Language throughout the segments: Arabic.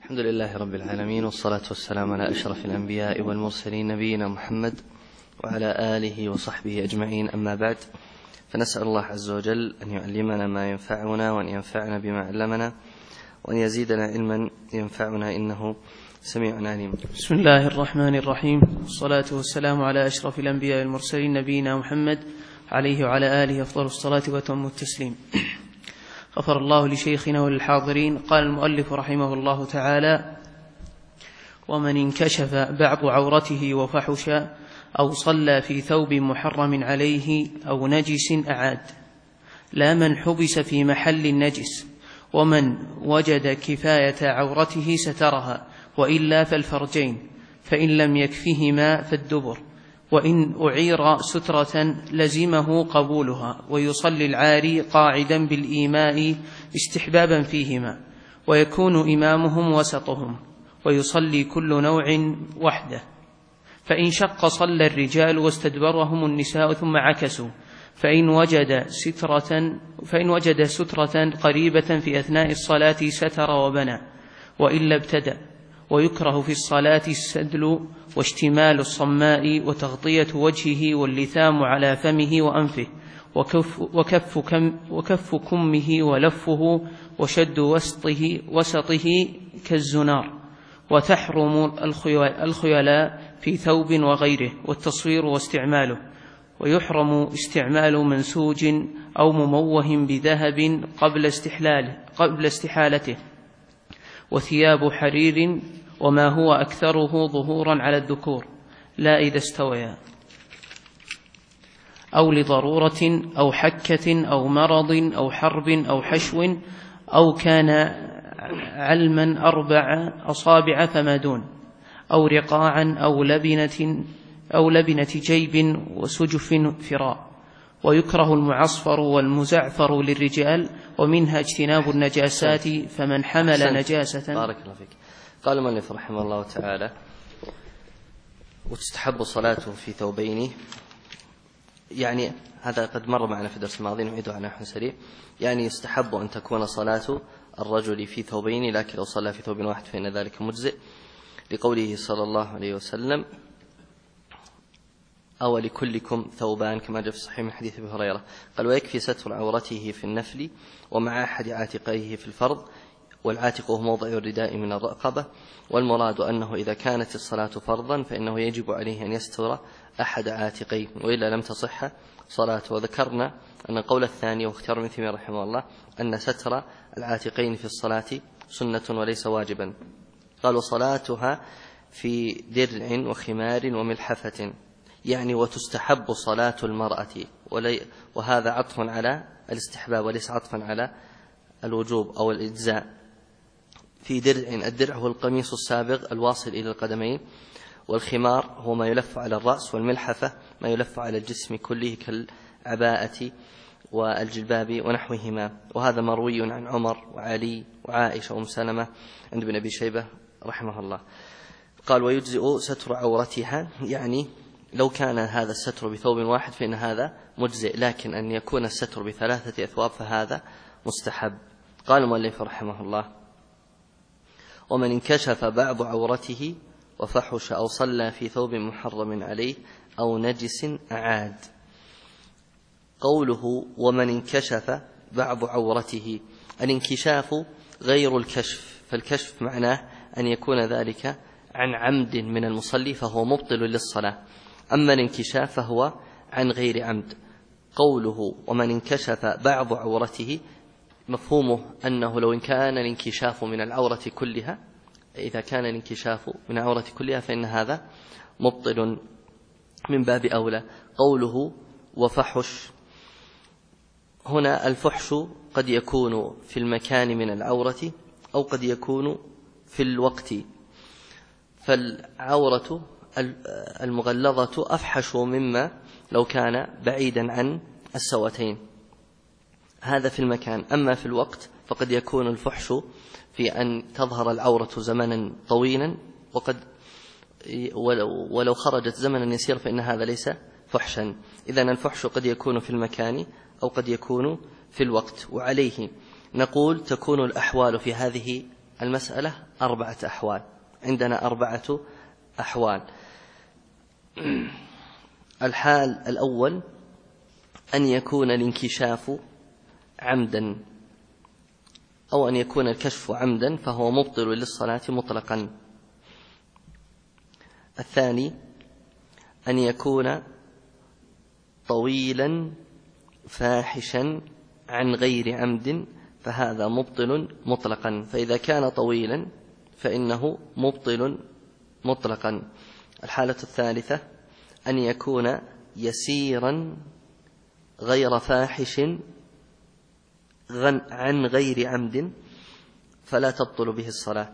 الحمد لله رب العالمين، والصلاة والسلام على أشرف الأنبياء والمرسلين نبينا محمد وعلى آله وصحبه أجمعين. أما بعد، فنسأل الله عز وجل أن يعلمنا ما ينفعنا وأن ينفعنا بما علمنا وأن يزيدنا علما ينفعنا إنه سميع عليم. بسم الله الرحمن الرحيم، والصلاة والسلام على أشرف الأنبياء والمرسلين نبينا محمد عليه وعلى آله أفضل الصلاة وأتم التسليم. غفر الله لشيخنا وللحاضرين. قال المؤلف رحمه الله تعالى: ومن انكشف بعض عورته وفحش أو صلى في ثوب محرم عليه أو نجس أعاد، لا من حبس في محل النجس، ومن وجد كفاية عورته سترها، وإلا فالفرجين، فإن لم يكفهما فالدبر، وإن أعير سترة لزمه قبولها، ويصلي العاري قاعدا بالإيماء استحبابا فيهما، ويكون إمامهم وسطهم، ويصلي كل نوع وحده. فإن شق صلى الرجال واستدبرهم النساء ثم عكسوا، فإن وجد سترة قريبة في أثناء الصلاة ستر وبنى، وإلا ابتدأ. ويكره في الصلاة السدل واشتمال الصماء وتغطية وجهه واللثام على فمه وأنفه، وكف كمه ولفه، وشد وسطه كالزنار، وتحرم الخيلاء في ثوب وغيره، والتصوير واستعماله، ويحرم استعمال منسوج أو مموه بذهب قبل استحالته، وثياب حرير وما هو أكثره ظهورا على الذكور، لا إذا استويا، أو لضرورة أو حكة أو مرض أو حرب أو حشو، أو كان علما 4 أصابع فما دون، أو رقاعا أو لبنة جيب وسجف فراء. ويكره المعصفر والمزعفر للرجال، ومنها اجتناب النجاسات، فمن حمل نجاسة. بارك الله فيك. قال المؤلف رحمه الله تعالى: وتستحب صلاته في ثوبين. يعني هذا قد مر معنا في الدرس الماضي، نعيده على نحو سريع. يعني يستحب أن تكون صلاة الرجل في ثوبين، لكن لو صلى في ثوب واحد فإن ذلك مجزئ، لقوله صلى الله عليه وسلم: أو لكلكم ثوبان، كما جاء في الصحيح من حديث أبي هريرة. قال: ويكفي ستر عورته في النفل ومع أحد عاتقيه في الفرض، والعاتق هو موضع الرداء من الرقبة، والمراد أنه إذا كانت الصلاة فرضا فإنه يجب عليه أن يستر أحد عاتقيه، وإلا لم تصح صلاته. وذكرنا أن القول الثاني، واختار ابن تيمية رحمه الله، أن ستر العاتقين في الصلاة سنة وليس واجبا. قالوا: صلاتها في درع وخمار وملحفة، يعني وتستحب صلاة المرأة، وهذا عطف على الاستحباب وليس عطفا على الوجوب أو الإجزاء. في درع، الدرع هو القميص السابغ الواصل إلى القدمين، والخمار هو ما يلف على الرأس، والملحفة ما يلف على الجسم كله كالعباءة والجلباب ونحوهما. وهذا مروي عن عمر وعلي وعائشة وأم سلمة عند ابن أبي شيبة رحمه الله. قال: ويجزئ ستر عورتها، يعني لو كان هذا الستر بثوب واحد فإن هذا مجزئ، لكن أن يكون الستر ب3 أثواب فهذا مستحب. قال المؤلف رحمه الله: ومن انكشف بعض عورته وفحش أو صلى في ثوب محرم عليه أو نجس أعاد. قوله ومن انكشف بعض عورته، الانكشاف غير الكشف، فالكشف معناه أن يكون ذلك عن عمد من المصلي فهو مبطل للصلاة، أما الانكشاف فهو عن غير عمد. قوله ومن انكشف بعض عورته، مفهومه أنه لو كان الانكشاف من العورة كلها، إذا كان الانكشاف من العورة كلها فإن هذا مبطل من باب أولى. قوله وفحش، هنا الفحش قد يكون في المكان من العورة أو قد يكون في الوقت، فالعورة المغلظة أفحش مما لو كان بعيدا عن السواتين، هذا في المكان. أما في الوقت فقد يكون الفحش في أن تظهر العورة زمنا طويلا، ولو خرجت زمنا يسير فإن هذا ليس فحشا. إذن الفحش قد يكون في المكان أو قد يكون في الوقت. وعليه نقول تكون الأحوال في هذه المسألة 4 أحوال، عندنا 4 أحوال. الحال الأول أن يكون الانكشاف عمدا، أو أن يكون الكشف عمدا فهو مبطل للصلاة مطلقا. الثاني أن يكون طويلا فاحشا عن غير عمد فهذا مبطل مطلقا، فإذا كان طويلا فإنه مبطل مطلقا. الحالة الثالثة أن يكون يسيرا غير فاحش عن غير عمد فلا تبطل به الصلاة.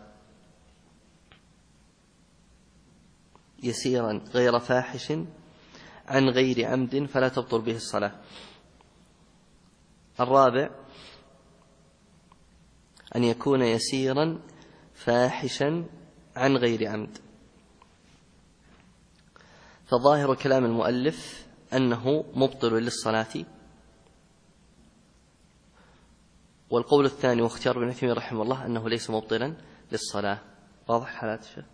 يسيرا غير فاحش عن غير عمد فلا تبطل به الصلاة. الرابع أن يكون يسيرا فاحشا عن غير عمد. فظاهر كلام المؤلف أنه مبطل للصلاة، والقول الثاني واختيار ابن عثيمين رحمه الله أنه ليس مبطلا للصلاة. واضح حالات الشيخ؟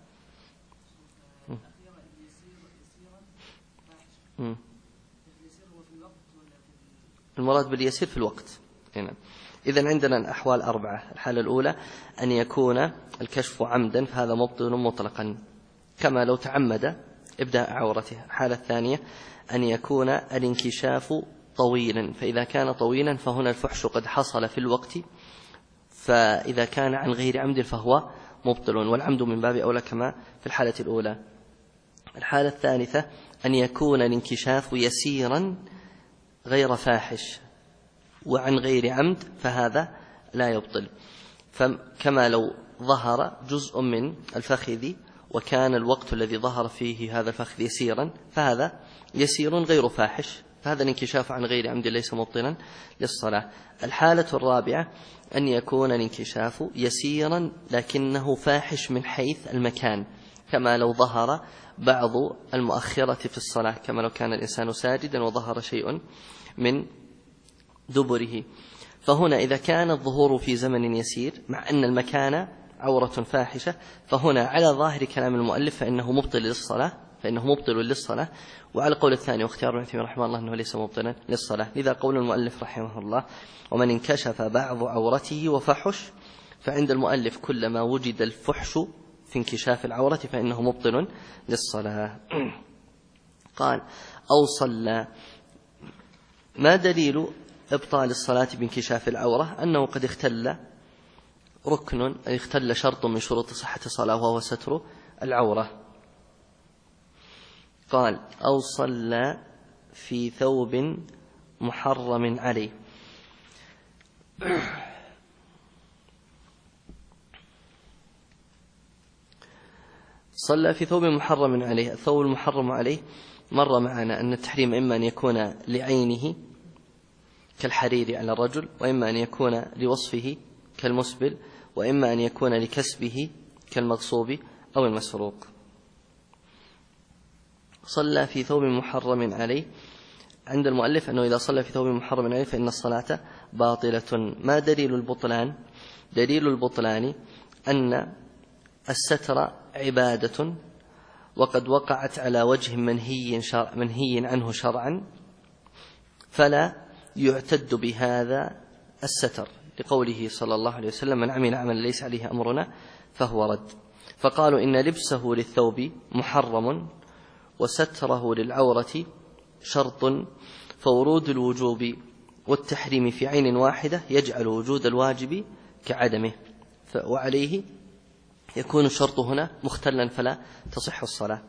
المراد باليسير في الوقت. إذن عندنا الأحوال 4. الحالة الأولى أن يكون الكشف عمدا فهذا مبطل مطلقا كما لو تعمد إبداء عورته. الحالة الثانية أن يكون الانكشاف طويلا، فإذا كان طويلا فهنا الفحش قد حصل في الوقت، فإذا كان عن غير عمد فهو مبطل، والعمد من باب أولى كما في الحالة الأولى. الحالة الثالثة أن يكون الانكشاف يسيرا غير فاحش وعن غير عمد فهذا لا يبطل، فكما لو ظهر جزء من الفخذ وكان الوقت الذي ظهر فيه هذا الفخذ يسيرا فهذا يسير غير فاحش، فهذا الانكشاف عن غير عمد ليس مبطلا للصلاة. الحالة الرابعة أن يكون الانكشاف يسيرا لكنه فاحش من حيث المكان، كما لو ظهر بعض المؤخرة في الصلاة، كما لو كان الإنسان ساجدا وظهر شيء من دبره. فهنا إذا كان الظهور في زمن يسير مع أن المكان عورة فاحشة فهنا على ظاهر كلام المؤلف فإنه مبطل للصلاة، وعلى قول الثاني واختيار ابن عثيمين رحمه الله أنه ليس مبطلا للصلاة. لذا قول المؤلف رحمه الله ومن انكشف بعض عورته وفحش، فعند المؤلف كلما وجد الفحش في انكشاف العورة فإنه مبطل للصلاة. قال أو صلى. ما دليل إبطال الصلاة بانكشاف العورة؟ أنه قد اختل ركن، اختل شرط من شروط صحة الصلاة وهو ستر العورة. قال أو صلى في ثوب محرم عليه. صلى في ثوب محرم عليه. الثوب المحرم عليه مر معنا أن التحريم إما أن يكون لعينه كالحرير على الرجل، وإما أن يكون لوصفه كالمسبل، وإما أن يكون لكسبه كالمغصوب أو المسروق. صلى في ثوب محرم عليه. عند المؤلف أنه إذا صلى في ثوب محرم عليه فإن الصلاة باطلة. ما دليل البطلان؟ دليل البطلان أن الستر عبادة وقد وقعت على وجه منهي عنه شرعا، فلا يعتد بهذا الستر، لقوله صلى الله عليه وسلم من عمل عملا ليس عليه أمرنا فهو رد. فقالوا إن لبسه للثوب محرم وستره للعورة شرط، فورود الوجوب والتحريم في عين واحدة يجعل وجود الواجب كعدمه، وعليه يكون الشرط هنا مختلا فلا تصح الصلاة.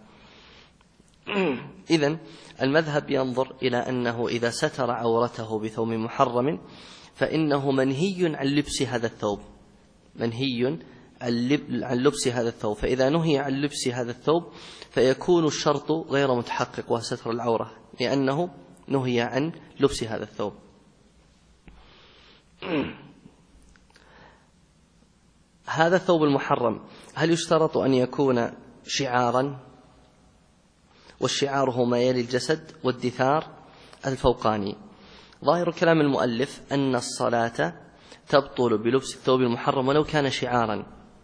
إذن المذهب ينظر إلى أنه إذا ستر عورته بثوب محرم فإنه منهي عن لبس هذا الثوب، منهي عن لبس هذا الثوب، فإذا نهي عن لبس هذا الثوب فيكون الشرط غير متحقق وهو ستر العورة، لأنه نهي عن لبس هذا الثوب. هذا الثوب المحرم هل يشترط أن يكون شعارا؟ والشعار هو ما يلي الجسد والدثار الفوقاني. ظاهر كلام المؤلف أن الصلاة تبطل بلبس الثوب المحرم ولو كان شعارا،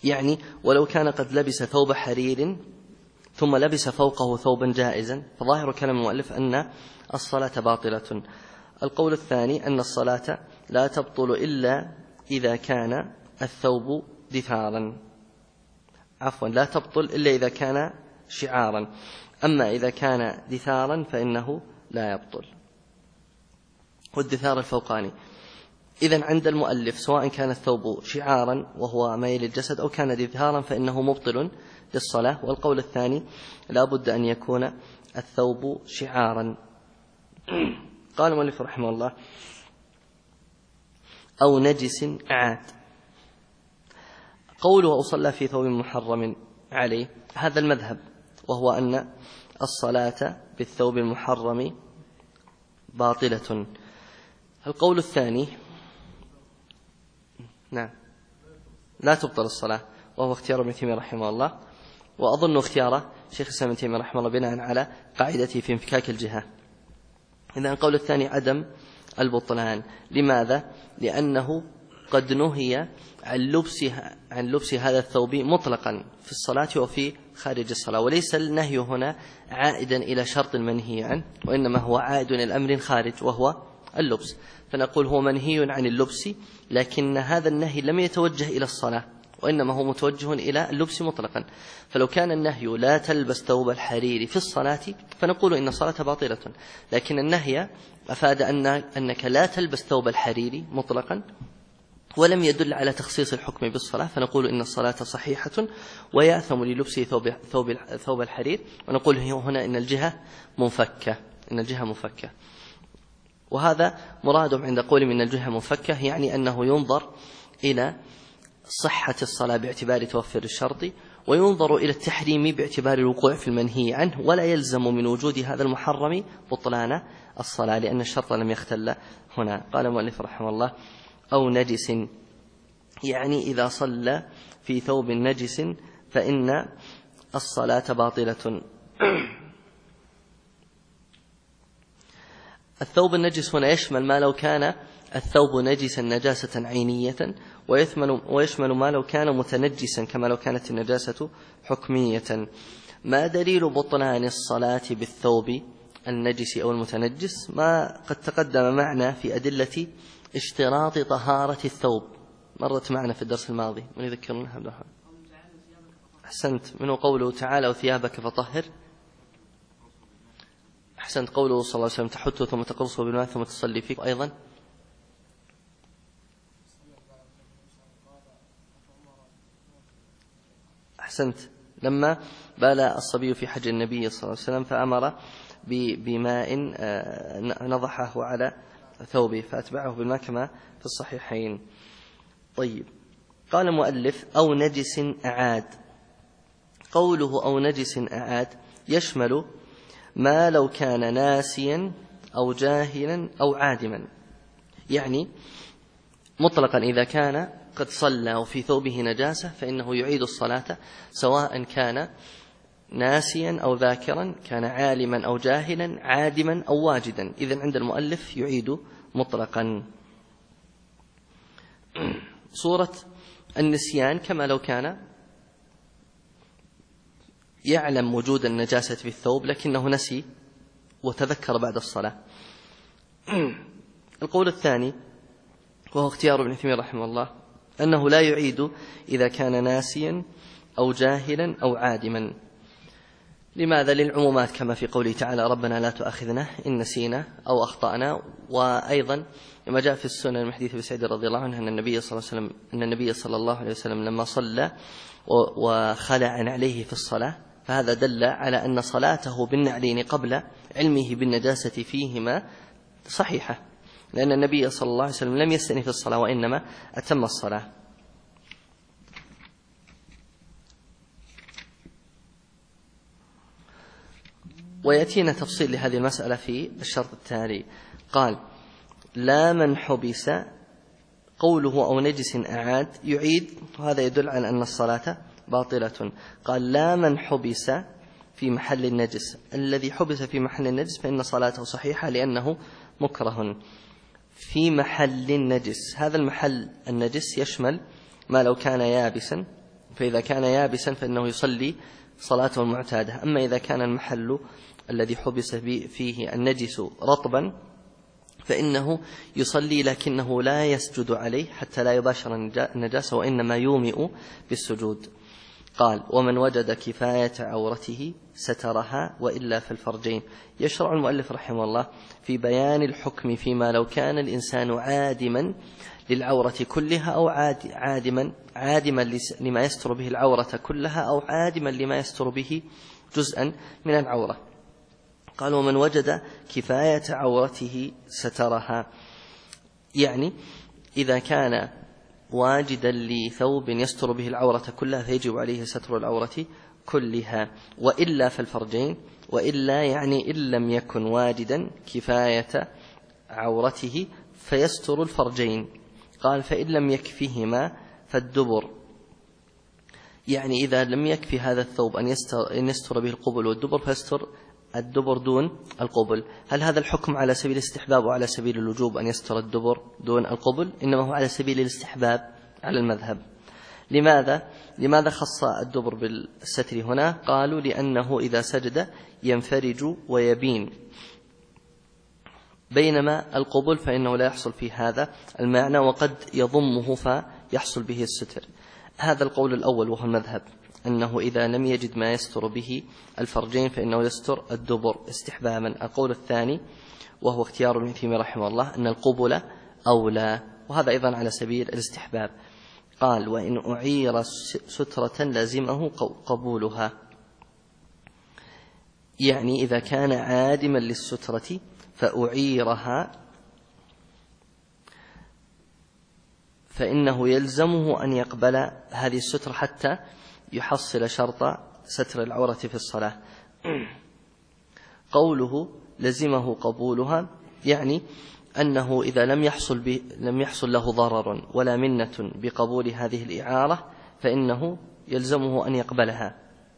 يعني ولو كان قد لبس ثوب حرير ثم لبس فوقه ثوبا جائزا فظاهر كلام المؤلف أن الصلاة باطلة. القول الثاني أن الصلاة لا تبطل إلا إذا كان الثوب دثارا، لا تبطل إلا إذا كان شعارا، أما إذا كان دثارا فإنه لا يبطل. والدثار الفوقاني إذن عند المؤلف سواء كان الثوب شعارا وهو ميل الجسد أو كان دثارا فإنه مبطل للصلاة. والقول الثاني لا بد أن يكون الثوب شعارا. قال المؤلف رحمه الله أو نجس أعاد. قوله أصلى في ثوب محرم عليه هذا المذهب، وهو أن الصلاة بالثوب المحرم باطلة. القول الثاني نعم لا تبطل الصلاة، وهو اختيار ابن تيمية رحمه الله، وأظن اختياره شيخ الإسلام ابن تيمية رحمه الله بناء على قاعدته في انفكاك الجهة. إذن القول الثاني عدم البطلان. لماذا؟ لأنه قد نهي عن لبس هذا الثوب مطلقا في الصلاة وفي خارج الصلاة، وليس النهي هنا عائدا إلى شرط المنهي عنه، وإنما هو عائد إلى الأمر خارج وهو اللبس. فنقول هو منهي عن اللبس، لكن هذا النهي لم يتوجه إلى الصلاة، وإنما هو متوجه إلى اللبس مطلقا. فلو كان النهي لا تلبس ثوب الحرير في الصلاة فنقول إن الصلاة باطلة، لكن النهي أفاد أنك لا تلبس ثوب الحرير مطلقا ولم يدل على تخصيص الحكم بالصلاة، فنقول إن الصلاة صحيحة ويأثم للبس ثوب الحرير، ونقول هنا إن الجهة مفكة. وهذا مرادهم عند قولهم إن الجهة مفكة، يعني أنه ينظر إلى صحة الصلاة باعتبار توفر الشرط، وينظر إلى التحريم باعتبار الوقوع في المنهي عنه، ولا يلزم من وجود هذا المحرم بطلان الصلاة لأن الشرط لم يختل هنا. قال المؤلف رحمه الله أو نجس، يعني إذا صلى في ثوب نجس فإن الصلاة باطلة. الثوب النجس هنا يشمل ما لو كان الثوب نجسا نجاسة عينية، ويشمل ما لو كان متنجسا كما لو كانت النجاسة حكمية. ما دليل بطلان الصلاة بالثوب النجس أو المتنجس؟ ما قد تقدم معنا في أدلة اشتراط طهارة الثوب، مرت معنا في الدرس الماضي، من يذكرنا؟ أحسنت. منه قوله تعالى وثيابك فطهر. أحسنت. قوله صلى الله عليه وسلم تحته ثم تقرصه بالماء ثم تصلي فيك. أيضا أحسنت. لما بال الصبي في حج النبي صلى الله عليه وسلم فأمر بماء نضحه على ثوبه فأتبعه بالماء كما في الصحيحين. طيب، قال المؤلف أو نجس أعاد. قوله أو نجس أعاد يشمل ما لو كان ناسيا أو جاهلا أو عادما، يعني مطلقا إذا كان قد صلى وفي ثوبه نجاسة فإنه يعيد الصلاة، سواء كان ناسيا أو ذاكرا، كان عالما أو جاهلا، عادما أو واجدا. إذن عند المؤلف يعيد مطلقا. صورة النسيان كما لو كان يعلم وجود النجاسة في الثوب لكنه نسي وتذكر بعد الصلاة. القول الثاني وهو اختيار ابن تيمية رحمه الله أنه لا يعيد إذا كان ناسيا أو جاهلا أو عادما. لماذا؟ للعمومات كما في قوله تعالى ربنا لا تؤاخذنا إن نسينا أو أخطأنا. وأيضا لما جاء في السنة من حديث أبي سعيد رضي الله عنه أن النبي صلى الله عليه وسلم لما صلى وخلع عليه في الصلاة فهذا دل على أن صلاته بالنعلين قبل علمه بالنجاسة فيهما صحيحة، لأن النبي صلى الله عليه وسلم لم يستأنف الصلاة وإنما أتم الصلاة. ويأتينا تفصيل لهذه المسألة في الشرط التالي. قال لا من حبس. قوله أو نجس أعاد يعيد، وهذا يدل على أن الصلاة باطلة. قال لا من حبس في محل النجس، الذي حبس في محل النجس فإن صلاته صحيحة لأنه مكره في محل النجس. هذا المحل النجس يشمل ما لو كان يابسا فإذا كان يابسا فإنه يصلي صلاته المعتادة. أما إذا كان المحل الذي حبس فيه النجس رطبا فإنه يصلي لكنه لا يسجد عليه حتى لا يباشر النجاسة، وإنما يومئ بالسجود. قال: ومن وجد كفاية عورته سترها وإلا في الفرجين. يشرع المؤلف رحمه الله في بيان الحكم فيما لو كان الإنسان عادما للعورة كلها أو عادما لما يستر به العورة كلها أو عادما لما يستر به جزءا من العورة. قال: ومن وجد كفاية عورته سترها، يعني إذا كان واجدا لثوب يستر به العورة كلها فيجب عليه ستر العورة كلها، وإلا فالفرجين. وإلا يعني إن لم يكن واجدا كفاية عورته فيستر الفرجين. قال: فإن لم يكفهما فالدبر، يعني إذا لم يكفي هذا الثوب أن يستر به القبل والدبر فيستر الدبر دون القبل. هل هذا الحكم على سبيل الاستحباب وعلى سبيل الوجوب أن يستر الدبر دون القبل؟ إنما هو على سبيل الاستحباب على المذهب. لماذا خص الدبر بالستر هنا؟ قالوا: لأنه إذا سجد ينفرج ويبين، بينما القبل فإنه لا يحصل فيه هذا المعنى وقد يضمه فيحصل به الستر. هذا القول الأول وهو المذهب، أنه إذا لم يجد ما يستر به الفرجين فإنه يستر الدبر استحبابا. القول الثاني وهو اختيار ابن تيمية رحمه الله أن القبل أولى، وهذا أيضا على سبيل الاستحباب. قال: وإن أعير سترة لازمه قبولها، يعني إذا كان عادما للسترة فأعيرها فإنه يلزمه أن يقبل هذه السترة حتى يحصل شرط ستر العورة في الصلاة. قوله لزمه قبولها يعني أنه إذا لم يحصل له ضرر ولا منة بقبول هذه الإعارة فإنه يلزمه أن يقبلها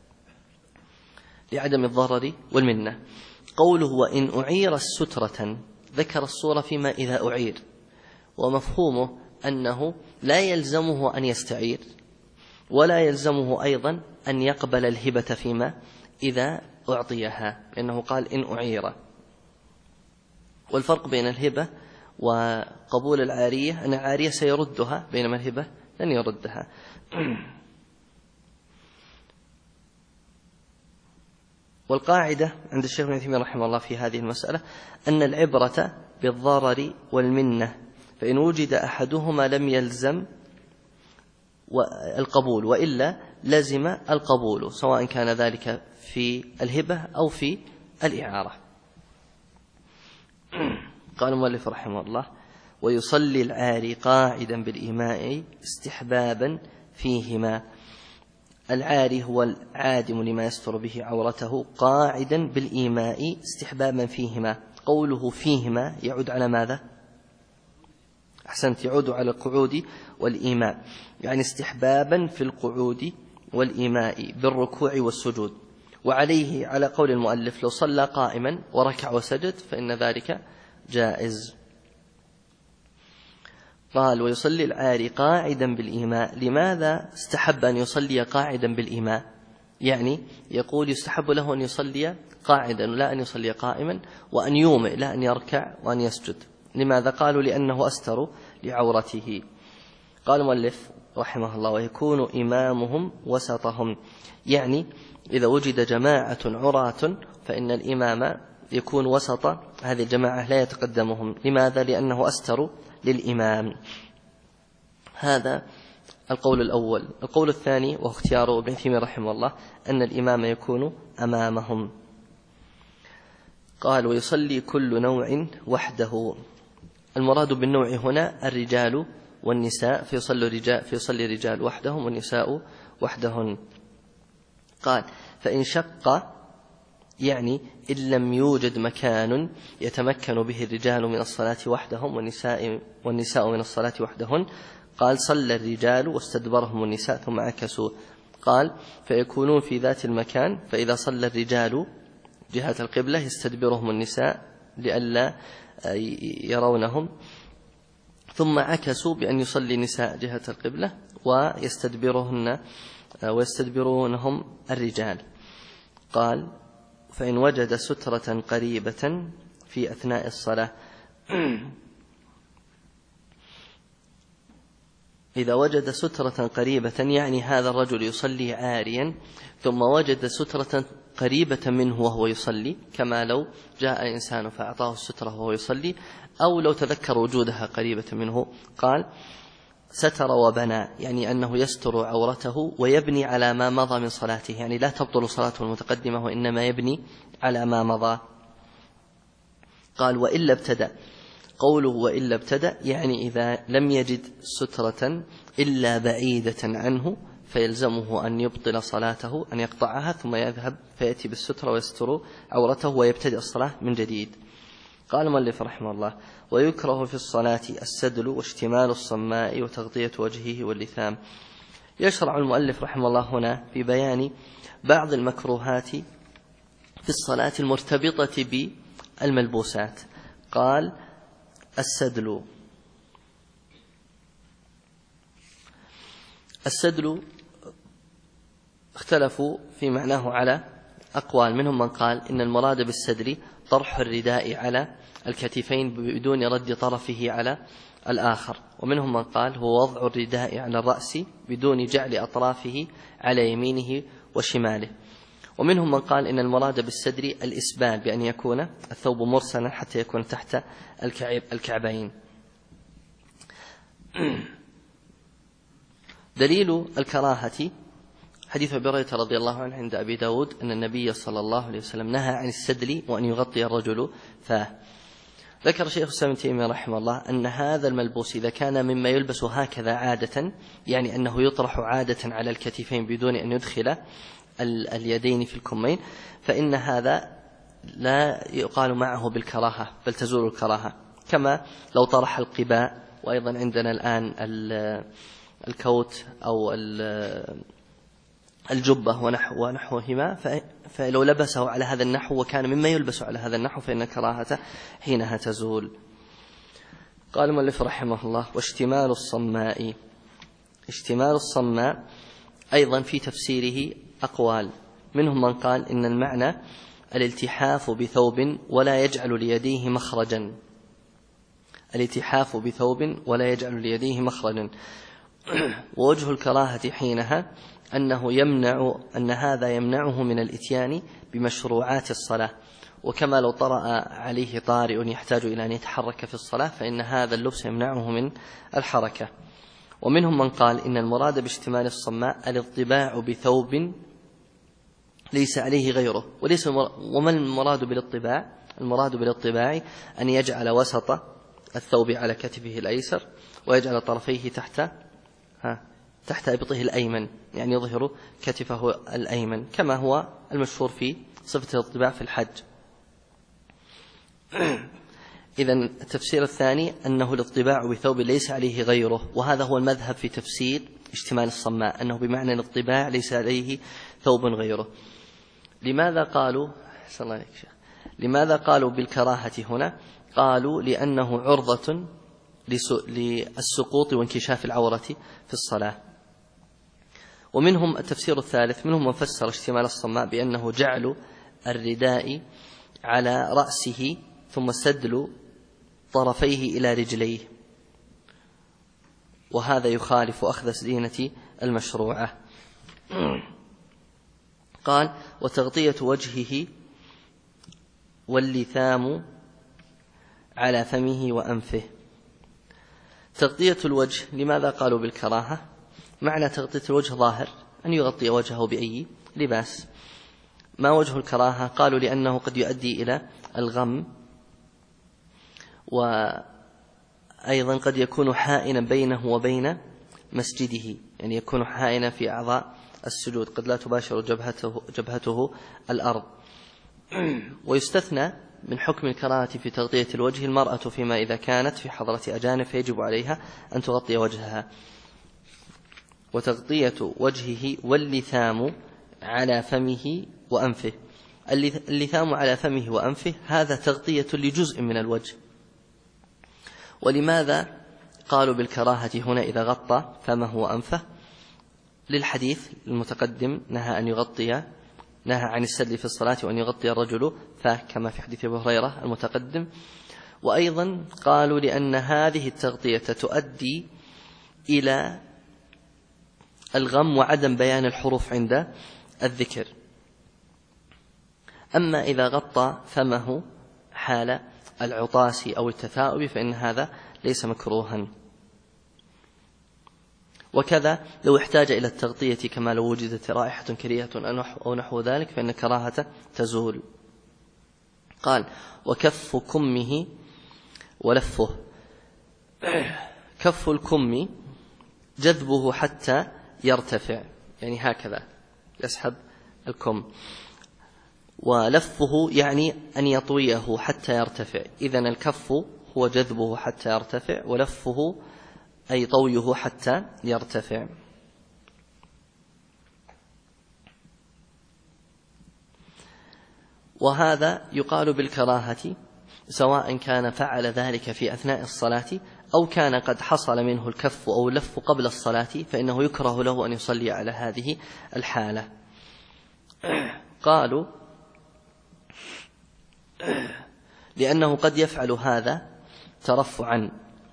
لعدم الضرر والمنة. قوله وإن أعير السترة ذكر الصورة فيما إذا أعير، ومفهومه أنه لا يلزمه أن يستعير ولا يلزمه أيضا أن يقبل الهبة فيما إذا أعطيها، لأنه قال إن أعير. والفرق بين الهبة وقبول العارية أن العارية سيردها بينما الهبة لن يردها. والقاعدة عند الشيخ ابن تيمية رحمه الله في هذه المسألة أن العبرة بالضرر والمنة، فإن وجد أحدهما لم يلزم القبول وإلا لزم القبول، سواء كان ذلك في الهبة أو في الإعارة. قال المؤلف رحمه الله ويصلي العاري قاعدا بالإيماء استحبابا فيهما. العاري هو العادم لما يستر به عورته قاعدا بالإيماء استحبابا فيهما. قوله فيهما يعود على ماذا؟ أحسنت، يعود على القعود والإيماء، يعني استحبابا في القعود والإيماء بالركوع والسجود. وعليه على قول المؤلف لو صلى قائما وركع وسجد فإن ذلك جائز. قال ويصلي العاري قاعدا بالإيماء. لماذا استحب أن يصلي قاعدا بالإيماء؟ يعني يقول يستحب له أن يصلي قاعدا لا أن يصلي قائما، وأن يومئ لا أن يركع وأن يسجد. لماذا؟ قالوا لأنه أستر لعورته. قال المؤلف رحمه الله ويكون إمامهم وسطهم، يعني إذا وجد جماعة عراة فإن الإمام يكون وسط هذه الجماعة لا يتقدمهم. لماذا؟ لأنه أستر للإمام. هذا القول الأول. القول الثاني وهو اختيار ابن تيمية رحمه الله أن الإمام يكون أمامهم. قال ويصلي كل نوع وحده. المراد بالنوع هنا الرجال والنساء، فيصلي الرجال وحدهم والنساء وحدهن. قال فإن شق يعني إن لم يوجد مكان يتمكن به الرجال من الصلاة وحدهم والنساء من الصلاة وحدهن، قال صلى الرجال واستدبرهم النساء ثم عكسوا. قال فيكونون في ذات المكان، فإذا صلى الرجال جهة القبلة يستدبرهم النساء لئلا يرونهم، ثم عكسوا بأن يصلي النساء جهة القبلة ويستدبرهن ويستدبرونهم الرجال. قال: فإن وجد سترة قريبة في أثناء الصلاة إذا وجد سترة قريبة يعني هذا الرجل يصلي عاريا ثم وجد سترة قريبة منه وهو يصلي، كما لو جاء إنسان فأعطاه السترة وهو يصلي، أو لو تذكر وجودها قريبة منه. قال: ستر وبنى، يعني أنه يستر عورته ويبني على ما مضى من صلاته، يعني لا تبطل صلاته المتقدمة وإنما يبني على ما مضى. قال: وإلا ابتدأ. قوله وإلا ابتدأ يعني إذا لم يجد سترة إلا بعيدة عنه فيلزمه أن يبطل صلاته، أن يقطعها ثم يذهب فيأتي بالسترة ويستر عورته ويبتدئ الصلاة من جديد. قال المؤلف رحمه الله: ويكره في الصلاة السدل واشتمال الصماء وتغطية وجهه واللثام. يشرع المؤلف رحمه الله هنا في بيان بعض المكروهات في الصلاة المرتبطة بالملبوسات. قال: السدل اختلفوا في معناه على أقوال، منهم من قال إن المراد بالسدل طرح الرداء على الكتفين بدون رد طرفه على الآخر، ومنهم من قال هو وضع الرداء على الرأس بدون جعل أطرافه على يمينه وشماله، ومنهم من قال إن المراد بالسدل الإسبال بأن يكون الثوب مرسلا حتى يكون تحت الكعبين. دليل الكراهة حديث أبي هريرة رضي الله عنه عند أبي داود أن النبي صلى الله عليه وسلم نهى عن السدل وأن يغطي الرجل فاه. ذكر شيخ الإسلام ابن تيمية رحمه الله أن هذا الملبوس إذا كان مما يلبس هكذا عادة، يعني أنه يطرح عادة على الكتفين بدون أن يدخل اليدين في الكمين، فإن هذا لا يقال معه بالكراهة بل تزول الكراهة، كما لو طرح القباء، وأيضا عندنا الآن الكوت أو الجبة ونحوهما، فلو لبسه على هذا النحو وكان مما يلبس على هذا النحو فإن كراهته حينها تزول. قال المؤلف رحمه الله: واشتمال الصماء. اشتمال الصماء أيضا في تفسيره أقوال، منهم من قال إن المعنى الالتحاف بثوب ولا يجعل ليديه مخرجا، الالتحاف بثوب ولا يجعل ليديه مخرجا. ووجه الكراهة حينها أن هذا يمنعه من الإتيان بمشروعات الصلاة، وكما لو طرأ عليه طارئ يحتاج إلى أن يتحرك في الصلاة فإن هذا اللبس يمنعه من الحركة. ومنهم من قال إن المراد باشتمال الصماء الاطباع بثوب ليس عليه غيره، وما المراد بالاطباع؟ المراد بالاطباع أن يجعل وسط الثوب على كتفه الأيسر ويجعل طرفيه تحت إبطه الأيمن، يعني يظهر كتفه الأيمن كما هو المشهور في صفة الاطباع في الحج. إذن التفسير الثاني أنه الاطباع بثوب ليس عليه غيره، وهذا هو المذهب في تفسير اشتمال الصماء، أنه بمعنى الاطباع ليس عليه ثوب غيره. لماذا قالوا بالكراهة هنا؟ قالوا لأنه عرضة للسقوط وانكشاف العورة في الصلاة. ومنهم التفسير الثالث، منهم من فسر اشتمال الصماء بأنه جعل الرداء على رأسه ثم سدل طرفيه إلى رجليه، وهذا يخالف أخذ الزينة المشروعة. قال: وتغطية وجهه واللثام على فمه وأنفه. تغطية الوجه لماذا قالوا بالكراهة؟ معنى تغطية الوجه ظاهر أن يغطي وجهه بأي لباس. ما وجه الكراهة؟ قالوا لأنه قد يؤدي إلى الغم، وأيضا قد يكون حائنا بينه وبين مسجده، يعني يكون حائنا في أعضاء السجود، قد لا تباشر جبهته الأرض. ويستثنى من حكم الكراهة في تغطية الوجه المرأة فيما إذا كانت في حضرة أجانب فيجب عليها أن تغطي وجهها. وتغطية وجهه واللثام على فمه وأنفه. اللثام على فمه وأنفه هذا تغطية لجزء من الوجه. ولماذا قالوا بالكراهة هنا إذا غطى فمه وأنفه؟ للحديث المتقدم نهى عن السدل في الصلاة وأن يغطي الرجل فاه كما في حديث أبي هريرة المتقدم. وأيضا قالوا لأن هذه التغطية تؤدي إلى الغم وعدم بيان الحروف عند الذكر. أما إذا غطى فمه حال العطاس أو التثاؤب فإن هذا ليس مكروها. وكذا لو احتاج إلى التغطية كما لو وجدت رائحة كريهة أو نحو ذلك فإن كراهة تزول. قال وكف كمه ولفه. كف الكم جذبه حتى يرتفع، يعني هكذا يسحب الكم، ولفه يعني أن يطويه حتى يرتفع. إذن الكف هو جذبه حتى يرتفع، ولفه أي طويه حتى يرتفع. وهذا يقال بالكراهة سواء كان فعل ذلك في أثناء الصلاة أو كان قد حصل منه الكف أو اللف قبل الصلاة، فإنه يكره له أن يصلي على هذه الحالة. قالوا لأنه قد يفعل هذا ترفعا.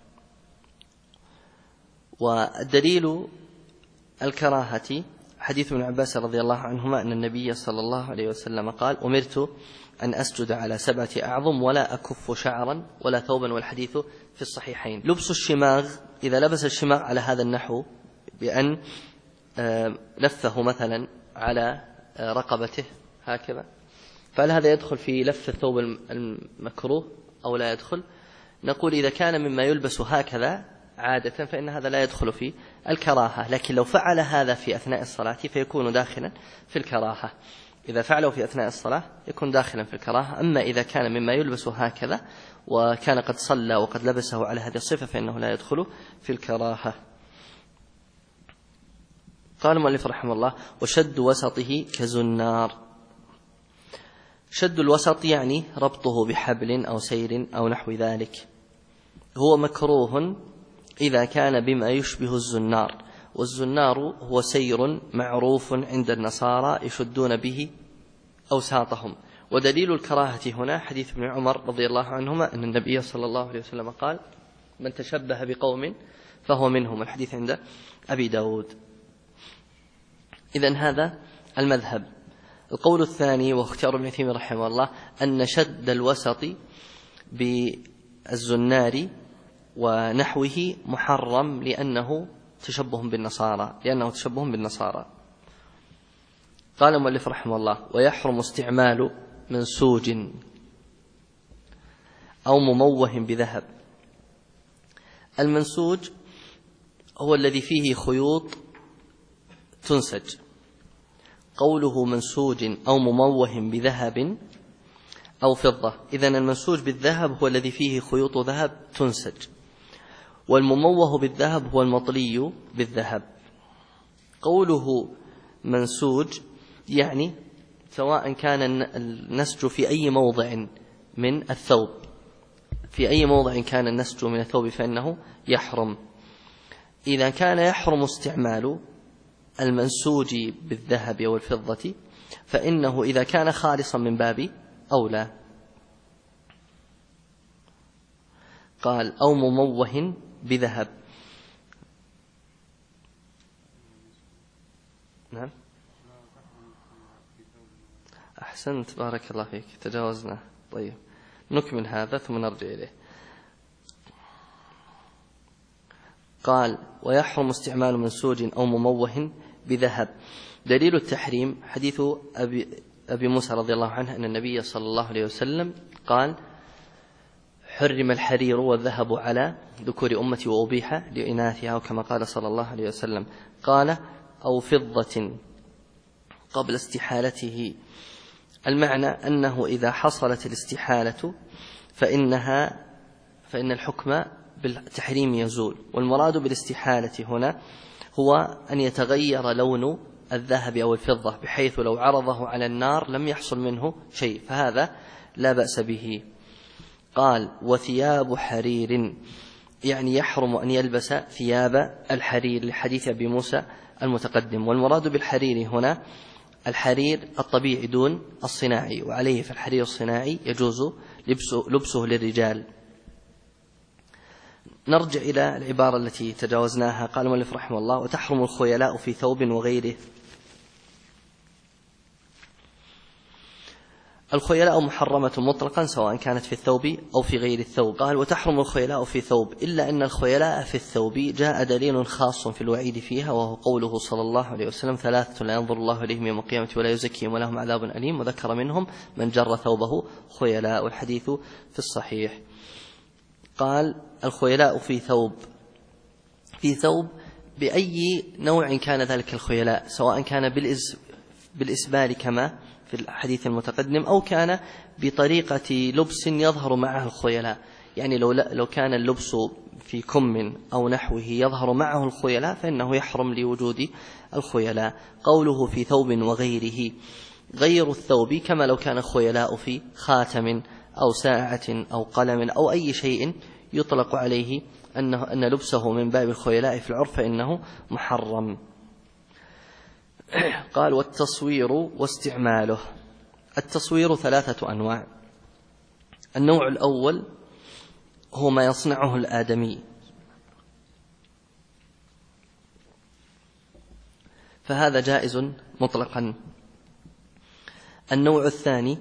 والدليل الكراهة حديث ابن عباس رضي الله عنهما أن النبي صلى الله عليه وسلم قال أمرت أن أسجد على 7 أعظم ولا أكف شعرا ولا ثوبا، والحديث في الصحيحين. لبس الشماغ، إذا لبس الشماغ على هذا النحو بأن لفه مثلا على رقبته هكذا، فهل هذا يدخل في لف الثوب المكروه أو لا يدخل؟ نقول إذا كان مما يلبس هكذا عادة فإن هذا لا يدخل في الكراهة، لكن لو فعل هذا في أثناء الصلاة فيكون داخلا في الكراهة. إذا فعله في أثناء الصلاة يكون داخلا في الكراهة. أما إذا كان مما يلبس هكذا وكان قد صلى وقد لبسه على هذه الصفة فإنه لا يدخل في الكراهة. قال المؤلف رحمه الله وشد وسطه كزنار. شد الوسط يعني ربطه بحبل أو سير أو نحو ذلك. هو مكروه إذا كان بما يشبه الزنار، والزنار هو سير معروف عند النصارى يشدون به أوساطهم. ودليل الكراهة هنا حديث ابن عمر رضي الله عنهما أن النبي صلى الله عليه وسلم قال من تشبه بقوم فهو منهم، الحديث عند أبي داود. إذن هذا المذهب. القول الثاني واختيار ابن عثيمين رحمه الله أن شد الوسط بالزنار ونحوه محرم لأنه تشبه بالنصارى. قال المؤلف رحمه الله ويحرم استعمال منسوج أو مموه بذهب. المنسوج هو الذي فيه خيوط تنسج. قوله منسوج أو مموه بذهب أو فضة، إذن المنسوج بالذهب هو الذي فيه خيوط ذهب تنسج، والمموه بالذهب هو المطلي بالذهب. قوله منسوج يعني سواء كان النسج في أي موضع من الثوب، في أي موضع كان النسج من الثوب فإنه يحرم. إذا كان يحرم استعمال المنسوج بالذهب أو الفضة فإنه إذا كان خالصا من باب أولى. قال أو مموه بذهب. نعم أحسنت بارك الله فيك تجاوزنا. طيب نكمل هذا ثم نرجع إليه. قال ويحرم استعمال منسوج أو مموه بذهب. دليل التحريم حديث أبي موسى رضي الله عنه أن النبي صلى الله عليه وسلم قال حرم الحرير والذهب على ذكور أمتي وأبيح لإناثها، وكما قال صلى الله عليه وسلم قال أو فضة قبل استحالته. المعنى أنه إذا حصلت الاستحالة فإن الحكم بالتحريم يزول. والمراد بالاستحالة هنا هو أن يتغير لون الذهب أو الفضة بحيث لو عرضه على النار لم يحصل منه شيء، فهذا لا بأس به. قال وثياب حرير يعني يحرم أن يلبس ثياب الحرير لحديث أبي موسى المتقدم. والمراد بالحرير هنا الحرير الطبيعي دون الصناعي، وعليه في الحرير الصناعي يجوز لبسه للرجال. نرجع إلى العبارة التي تجاوزناها. قال المؤلف رحمه الله: وتحرم الخيلاء في ثوب وغيره. الخيلاء محرمة مطلقا سواء كانت في الثوب أو في غير الثوب. قال: وتحرم الخيلاء في ثوب، إلا أن الخيلاء في الثوب جاء دليل خاص في الوعيد فيها، وهو قوله صلى الله عليه وسلم: 3 لا ينظر الله إليهم يوم القيامة ولا يزكيهم ولهم عذاب أليم، وذكر منهم من جر ثوبه خيلاء، والحديث في الصحيح. قال: الخيلاء في ثوب بأي نوع كان ذلك الخيلاء، سواء كان بالإسبال كما في الحديث المتقدم، أو كان بطريقة لبس يظهر معه الخيلاء. يعني لو كان اللبس في كم أو نحوه يظهر معه الخيلاء فإنه يحرم لوجود الخيلاء. قوله في ثوب وغيره، غير الثوب كما لو كان الخيلاء في خاتم أو ساعة أو قلم أو أي شيء يطلق عليه أن لبسه من باب الخيلاء في العرف فإنه محرم. قال: والتصوير واستعماله. التصوير 3 أنواع. النوع الأول هو ما يصنعه الآدمي، فهذا جائز مطلقا. النوع الثاني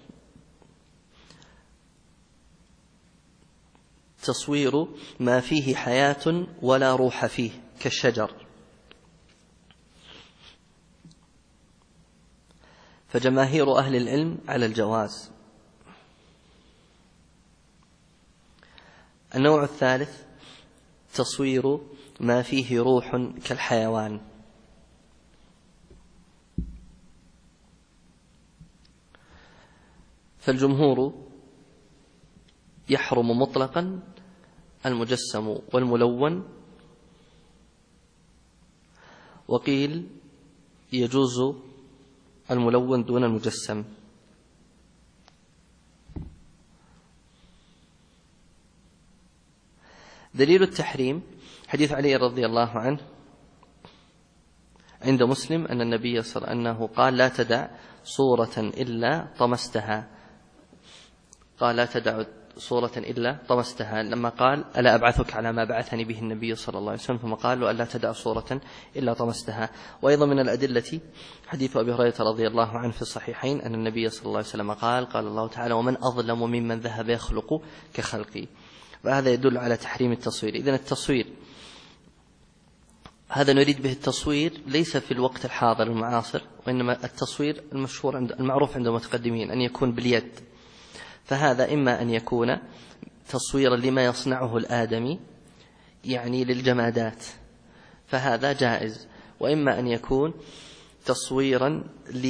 تصوير ما فيه حياة ولا روح فيه كالشجر، فجماهير أهل العلم على الجواز. النوع الثالث تصوير ما فيه روح كالحيوان، فالجمهور يحرم مطلقا المجسم والملون، وقيل يجوز الملون دون المجسم. دليل التحريم حديث علي رضي الله عنه عند مسلم أن النبي صلى الله عليه وسلم أنه قال: لا تدع صورة إلا طمستها. قال: لا تدع صورة إلا طمستها، لما قال: ألا أبعثك على ما بعثني به النبي صلى الله عليه وسلم، ثم قال له: ألا تدع صورة إلا طمستها. وأيضا من الأدلة حديث أبي هريرة رضي الله عنه في الصحيحين أن النبي صلى الله عليه وسلم قال الله تعالى: ومن أظلم ممن ذهب يخلق كخلقي. وهذا يدل على تحريم التصوير. إذن التصوير هذا نريد به التصوير ليس في الوقت الحاضر المعاصر، وإنما التصوير المعروف عند المتقدمين أن يكون باليد، فهذا إما أن يكون تصويرا لما يصنعه الآدمي يعني للجمادات فهذا جائز، وإما أن يكون تصويرا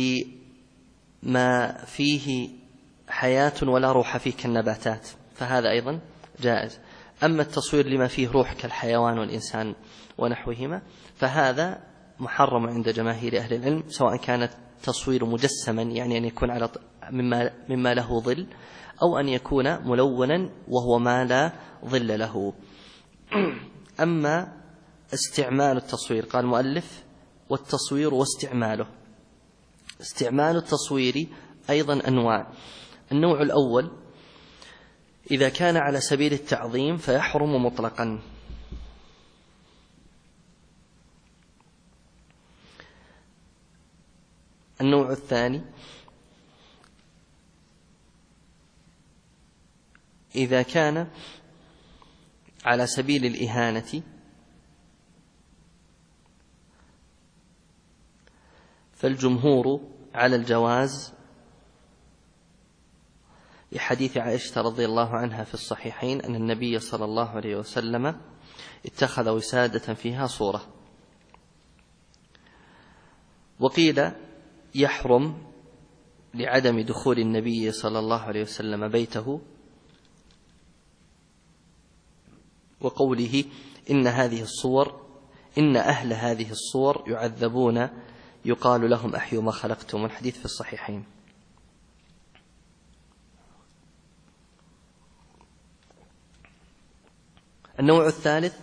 لما فيه حياة ولا روح فيه كالنباتات فهذا أيضا جائز. أما التصوير لما فيه روح كالحيوان والإنسان ونحوهما فهذا محرم عند جماهير أهل العلم، سواء كان تصوير مجسما يعني أن يكون على مما له ظل، أو أن يكون ملونا وهو ما لا ظل له. أما استعمال التصوير قال المؤلف: والتصوير واستعماله. استعمال التصوير أيضا أنواع. النوع الأول إذا كان على سبيل التعظيم فيحرم مطلقا. النوع الثاني إذا كان على سبيل الإهانة فالجمهور على الجواز لحديث عائشة رضي الله عنها في الصحيحين أن النبي صلى الله عليه وسلم اتخذ وسادة فيها صورة. وقيل يحرم لعدم دخول النبي صلى الله عليه وسلم بيته، وقوله إن أهل هذه الصور يعذبون يقال لهم أحيوا ما خلقتم، الحديث في الصحيحين. النوع الثالث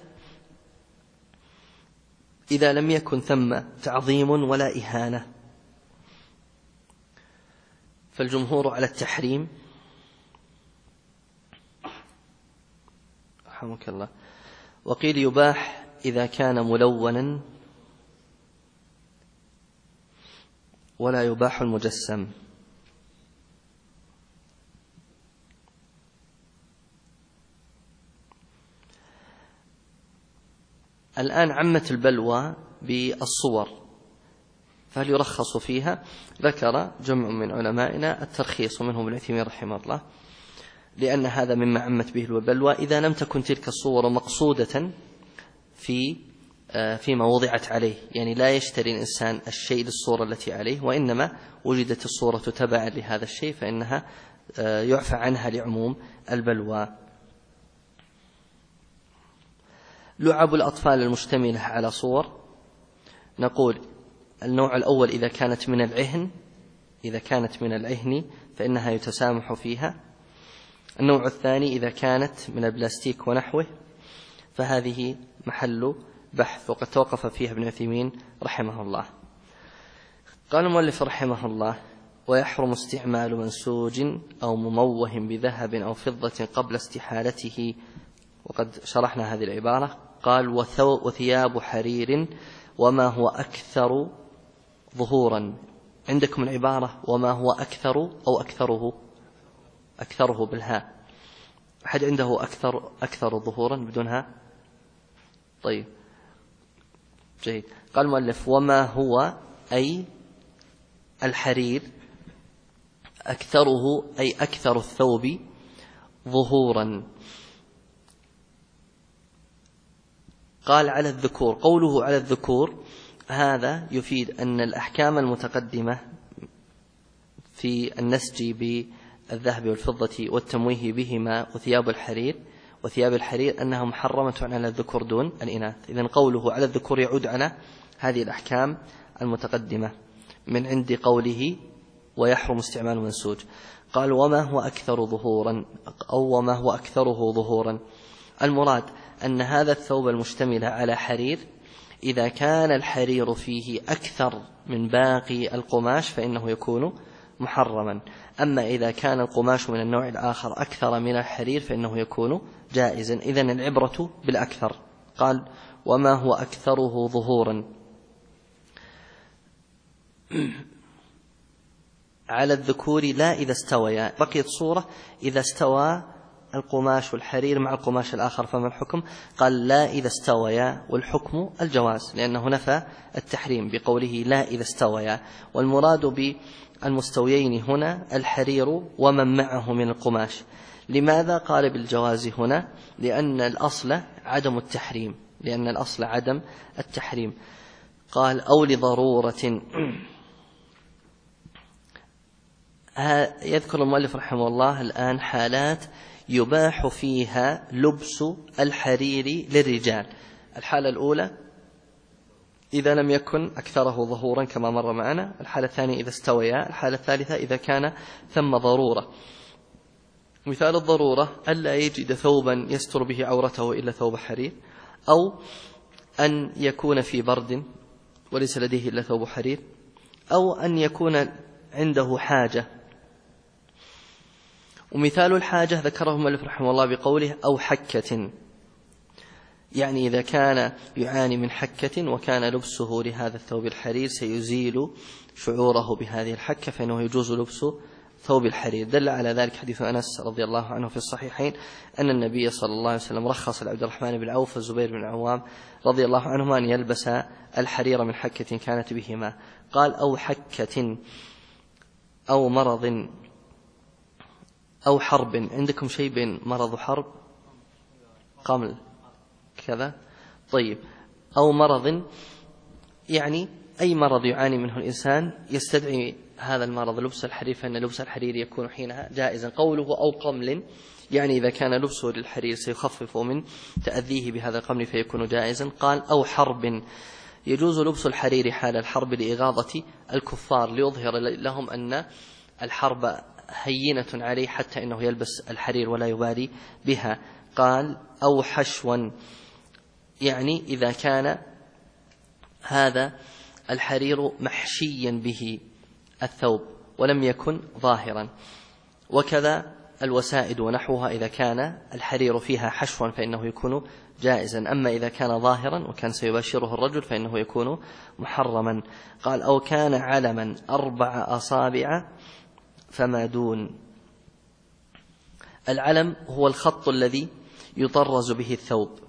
إذا لم يكن ثم تعظيم ولا إهانة، فالجمهور على التحريم، رحمك الله، وقيل يباح إذا كان ملونا ولا يباح المجسم. الآن عمت البلوى بالصور، فهل يرخص فيها؟ ذكر جمع من علمائنا الترخيص، ومنهم ابن عثيمين رحمه الله، لأن هذا مما عمت به البلوى إذا لم تكن تلك الصور مقصودة فيما وضعت عليه، يعني لا يشتري الإنسان الشيء للصورة التي عليه، وإنما وجدت الصورة تبعا لهذا الشيء فإنها يعفى عنها لعموم البلوى. لعب الأطفال المشتملة على صور، نقول النوع الأول إذا كانت من العهن فإنها يتسامح فيها. النوع الثاني إذا كانت من البلاستيك ونحوه فهذه محل بحث، وقد توقف فيها ابن عثيمين رحمه الله. قال المؤلف رحمه الله: ويحرم استعمال منسوج أو مموه بذهب أو فضة قبل استحالته. وقد شرحنا هذه العبارة. قال: وثياب حرير وما هو أكثر ظهورا. عندكم العبارة وما هو أكثر أو أكثره بالهاء؟ أحد عنده أكثر ظهورا بدونها؟ طيب جيد. قال المؤلف: وما هو أي الحرير، أكثره أي أكثر الثوب ظهورا. قال على الذكور. قوله على الذكور هذا يفيد أن الأحكام المتقدمة في النسج بالذهب والفضة والتمويه بهما وثياب الحرير أنها محرمة على الذكور دون الإناث. إذن قوله على الذكور يعود على هذه الأحكام المتقدمة من عند قوله ويحرم استعمال منسوج. قال: وما هو أكثر ظهورا أو وما هو أكثره ظهورا. المراد أن هذا الثوب المشتمل على حرير إذا كان الحرير فيه أكثر من باقي القماش فإنه يكون محرما، أما إذا كان القماش من النوع الآخر أكثر من الحرير فإنه يكون جائزا. إذن العبرة بالأكثر. قال: وما هو أكثره ظهورا. على الذكور لا إذا استويا. بقيت صورة إذا استوى القماش والحرير مع القماش الآخر فما الحكم؟ قال: لا إذا استويا، والحكم الجواز لأنه نفى التحريم بقوله لا إذا استويا. والمراد بالمستويين هنا الحرير ومن معه من القماش. لماذا قال بالجواز هنا؟ لأن الأصل عدم التحريم. قال: أو لضرورة. يذكر المؤلف رحمه الله الآن حالات يباح فيها لبس الحرير للرجال. الحالة الأولى إذا لم يكن أكثره ظهورا كما مر معنا. الحالة الثانية إذا استويا. الحالة الثالثة إذا كان ثم ضرورة. مثال الضرورة ألا يجد ثوبا يستر به عورته إلا ثوب حرير، أو أن يكون في برد وليس لديه إلا ثوب حرير، أو أن يكون عنده حاجة. ومثال الحاجة ذكره المؤلف رحمه الله بقوله أو حكة، يعني إذا كان يعاني من حكة وكان لبسه لهذا الثوب الحرير سيزيل شعوره بهذه الحكة فإنه يجوز لبس ثوب الحرير. دل على ذلك حديث أنس رضي الله عنه في الصحيحين أن النبي صلى الله عليه وسلم رخص لعبد الرحمن بن عوف والزبير بن العوام رضي الله عنهما أن يلبس الحرير من حكة كانت بهما. قال: أو حكة أو مرض أو حرب. عندكم شيء بين مرض وحرب؟ قمل كذا. طيب. أو مرض يعني أي مرض يعاني منه الإنسان يستدعي هذا المرض لبس الحرير، فإن لبس الحرير يكون حينها جائزا. قوله أو قمل يعني إذا كان لبسه للحرير سيخفف من تأذيه بهذا القمل فيكون جائزا. قال: أو حرب يجوز لبس الحرير حال الحرب لإغاظة الكفار، ليظهر لهم أن الحرب هينة عليه حتى إنه يلبس الحرير ولا يبالي بها. قال أو حشوا، يعني إذا كان هذا الحرير محشيا به الثوب ولم يكن ظاهرا، وكذا الوسائد ونحوها إذا كان الحرير فيها حشوا فإنه يكون جائزا، أما إذا كان ظاهرا وكان سيباشره الرجل فإنه يكون محرما. قال أو كان علما 4 أصابع فما دون. العلم هو الخط الذي يطرز به الثوب،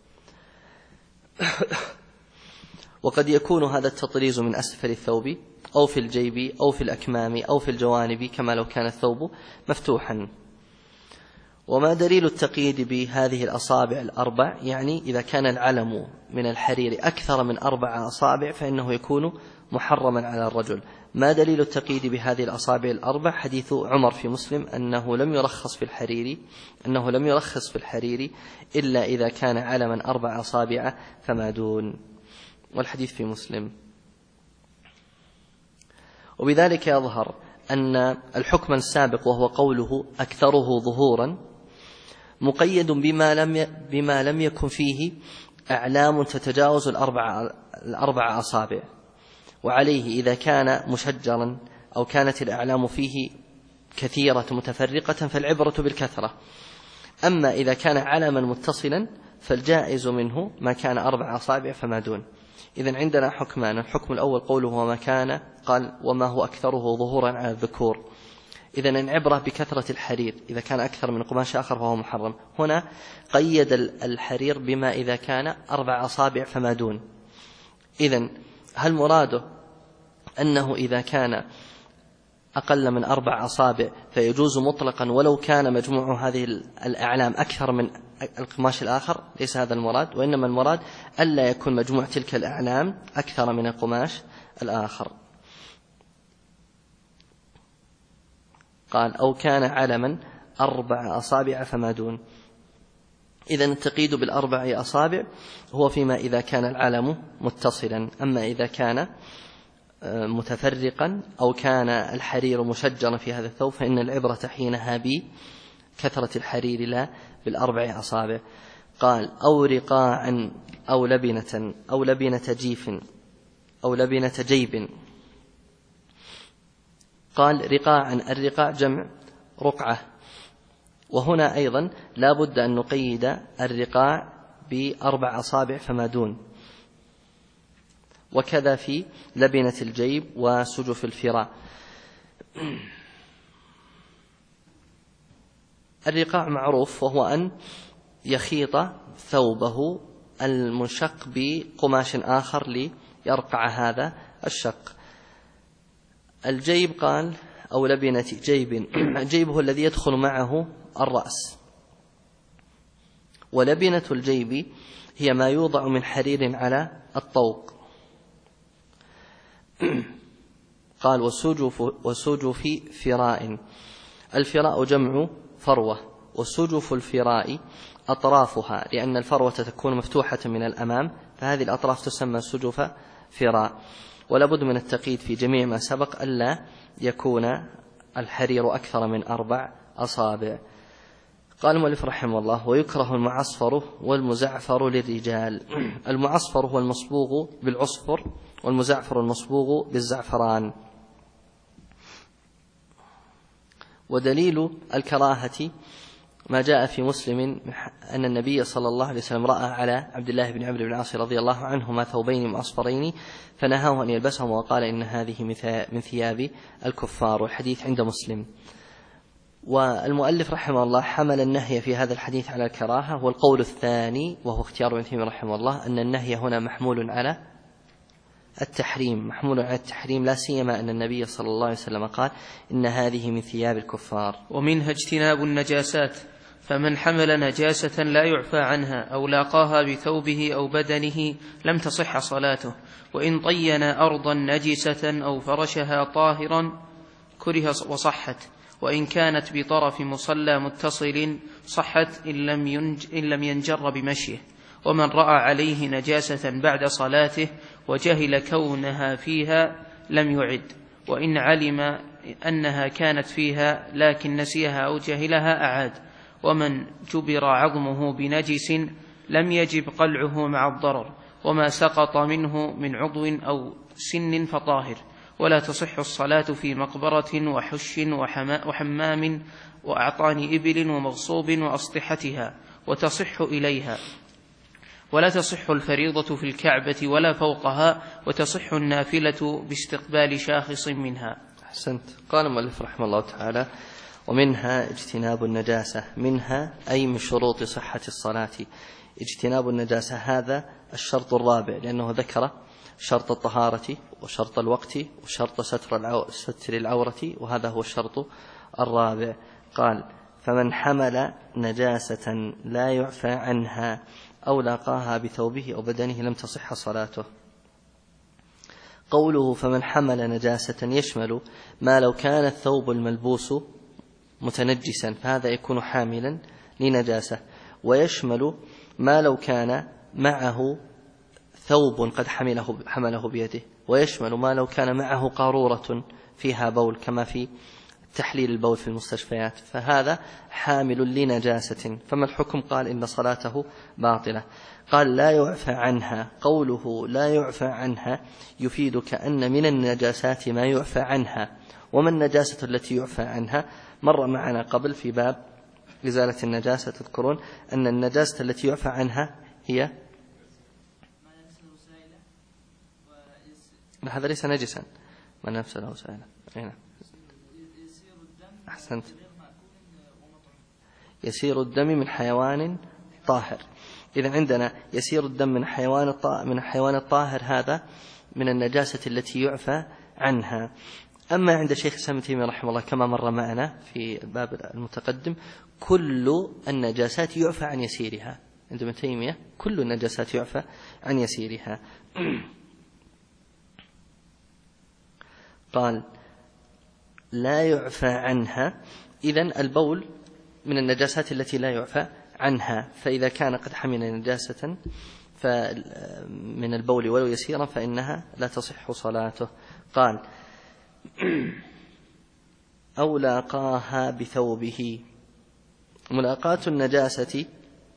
وقد يكون هذا التطريز من أسفل الثوب أو في الجيب أو في الأكمام أو في الجوانب كما لو كان الثوب مفتوحا. وما دليل التقييد بهذه الأصابع 4؟ يعني إذا كان العلم من الحرير أكثر من 4 أصابع فإنه يكون محرما على الرجل. ما دليل التقييد بهذه الأصابع 4؟ حديث عمر في مسلم أنه لم يرخص في الحرير إلا إذا كان علما 4 أصابع فما دون، والحديث في مسلم. وبذلك يظهر أن الحكم السابق وهو قوله أكثره ظهورا مقيد بما لم يكن فيه أعلام تتجاوز 4 أصابع، وعليه إذا كان مشجرا أو كانت الأعلام فيه كثيرة متفرقة فالعبرة بالكثرة. أما إذا كان علما متصلا فالجائز منه ما كان 4 أصابع فما دون. إذن عندنا حكمان: الحكم الأول قوله وما كان، قال وما هو أكثره ظهورا على الذكور. إذن العبرة بكثرة الحرير، إذا كان أكثر من قماش آخر فهو محرم. هنا قيد الحرير بما إذا كان 4 أصابع فما دون. إذن هل مراده أنه إذا كان أقل من 4 أصابع فيجوز مطلقا ولو كان مجموع هذه الأعلام أكثر من القماش الآخر؟ ليس هذا المراد، وإنما المراد ألا يكون مجموع تلك الأعلام أكثر من القماش الآخر. قال أو كان علما 4 أصابع فما دون. إذن التقييد بال4 أصابع هو فيما إذا كان العلم متصلا. أما إذا كان متفرقا أو كان الحرير مشجرا في هذا الثوب فإن العبرة حينها بكثرة الحرير لا بال4 أصابع. قال أو رقاعا أو لبنة جيف أو لبنة جيب. قال رقاعا، الرقاع جمع رقعة، وهنا أيضا لا بد أن نقيد الرقاع ب4 أصابع فما دون، وكذا في لبنة الجيب وسجف الفراء. الرقاع معروف، وهو أن يخيط ثوبه المنشق بقماش آخر ليرقع هذا الشق. الجيب قال أو لبنة جيب، الجيب هو الذي يدخل معه الرأس، ولبنة الجيب هي ما يوضع من حرير على الطوق. قال وسجف فراء، الفراء جمع فروة، وسجف الفراء أطرافها، لأن الفروة تكون مفتوحة من الأمام فهذه الأطراف تسمى سجف فراء. ولا بد من التقييد في جميع ما سبق ألا يكون الحرير أكثر من 4 أصابع. قال المؤلف رحمه الله ويكره المعصفر والمزعفر للرجال. المعصفر هو المصبوغ بالعصفر، والمزعفر المصبوغ بالزعفران. ودليل الكراهة ما جاء في مسلم أن النبي صلى الله عليه وسلم رأى على عبد الله بن عمرو بن العاص رضي الله عنهما ثوبين معصفرين فنهاه أن يلبسهما وقال إن هذه من ثياب الكفار، والحديث عند مسلم. والمؤلف رحمه الله حمل النهي في هذا الحديث على الكراهة، والقول الثاني وهو اختيار ابن تيمية رحمه الله أن النهي هنا محمول على التحريم، لا سيما أن النبي صلى الله عليه وسلم قال إن هذه من ثياب الكفار. ومنها اجتناب النجاسات، فمن حمل نجاسة لا يعفى عنها أو لاقاها بثوبه أو بدنه لم تصح صلاته، وإن طين أرضا نجسة أو فرشها طاهرا كره وصحت، وإن كانت بطرف مصلى متصل صحت إن لم ينجر بمشيه. ومن رأى عليه نجاسة بعد صلاته وجهل كونها فيها لم يعد، وإن علم أنها كانت فيها لكن نسيها أو جهلها أعاد. ومن جبر عظمه بنجس لم يجب قلعه مع الضرر، وما سقط منه من عضو أو سن فطاهر. ولا تصح الصلاة في مقبرة وحش وحمام وأعطان إبل ومغصوب وأسطحتها وتصح إليها. ولا تصح الفريضة في الكعبة ولا فوقها، وتصح النافلة باستقبال شاخص منها. أحسنت. قال المؤلف رحمه الله تعالى: ومنها اجتناب النجاسة. منها أي من شروط صحة الصلاة اجتناب النجاسة. هذا الشرط الرابع، لأنه ذكر شرط الطهارة وشرط الوقت وشرط ستر العورة، وهذا هو الشرط الرابع. قال: فمن حمل نجاسة لا يعفى عنها أو لاقاها بثوبه أو بدنه لم تصح صلاته. قوله فمن حمل نجاسة يشمل ما لو كان الثوب الملبوس متنجسا فهذا يكون حاملا لنجاسة، ويشمل ما لو كان معه ثوب قد حمله بيده، ويشمل ما لو كان معه قارورة فيها بول كما في تحليل البول في المستشفيات، فهذا حامل لنجاسة. فما الحكم؟ قال: إن صلاته باطلة. قال: لا يعفى عنها. قوله لا يعفى عنها يفيدك أن من النجاسات ما يعفى عنها. وما النجاسة التي يعفى عنها؟ مر معنا قبل في باب إزالة النجاسة، تذكرون أن النجاسة التي يعفى عنها هي هذا ليس نجسا، ما نفس له سائلة. أحسنت. يسير الدم من حيوان طاهر. إذا عندنا يسير الدم من حيوان الطاهر، هذا من النجاسة التي يعفى عنها. أما عند شيخ الإسلام ابن تيمية رحمه الله كما مر معنا في الباب المتقدم كل النجاسات يعفى عن يسيرها. عند ابن تيمية كل النجاسات يعفى عن يسيرها. قال: لا يعفى عنها. إذن البول من النجاسات التي لا يعفى عنها، فإذا كان قد حمل نجاسة من البول ولو يسيرا فإنها لا تصح صلاته. قال: أو لاقاها بثوبه. ملاقاة النجاسة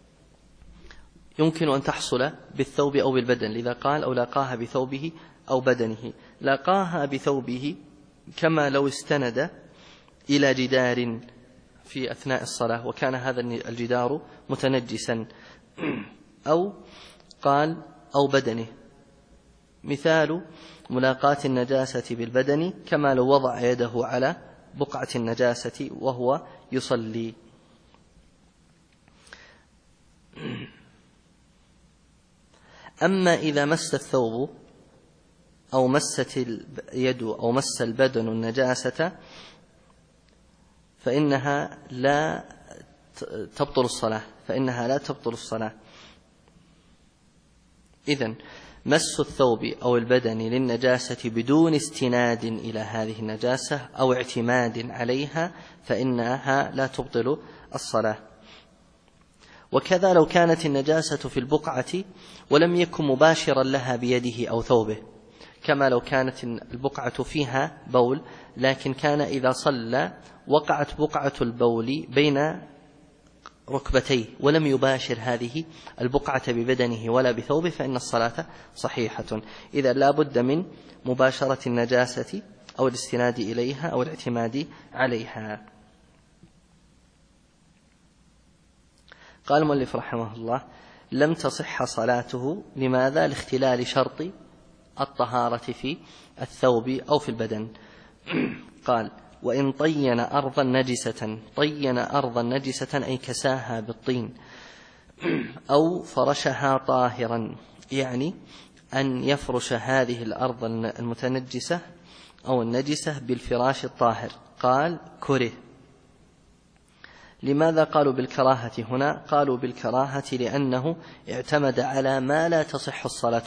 يمكن أن تحصل بالثوب أو بالبدن، لذا قال: أو لاقاها بثوبه أو بدنه. لاقاها بثوبه كما لو استند إلى جدار في أثناء الصلاة وكان هذا الجدار متنجسا، أو قال أو بدنه. مثال ملاقاة النجاسة بالبدن كما لو وضع يده على بقعة النجاسة وهو يصلي. أما إذا مس الثوب أو مست اليد أو مس البدن النجاسة فإنها لا تبطل الصلاة. إذن مس الثوب أو البدن للنجاسة بدون استناد إلى هذه النجاسة أو اعتماد عليها فإنها لا تبطل الصلاة. وكذا لو كانت النجاسة في البقعة ولم يكن مباشرا لها بيده أو ثوبه، كما لو كانت البقعة فيها بول لكن كان إذا صلى وقعت بقعة البول بين ركبتيه ولم يباشر هذه البقعة ببدنه ولا بثوبه فإن الصلاة صحيحة. إذا لا بد من مباشرة النجاسة أو الاستناد إليها أو الاعتماد عليها. قال المؤلف رحمه الله: لم تصح صلاته. لماذا؟ لاختلال شرط الطهارة في الثوب أو في البدن. قال: وإن طين أرضا نجسة أي كساها بالطين أو فرشها طاهرا، يعني أن يفرش هذه الأرض المتنجسة أو النجسة بالفراش الطاهر. قال: كره. لماذا قالوا بالكراهة هنا؟ قالوا بالكراهة لأنه اعتمد على ما لا تصح الصلاة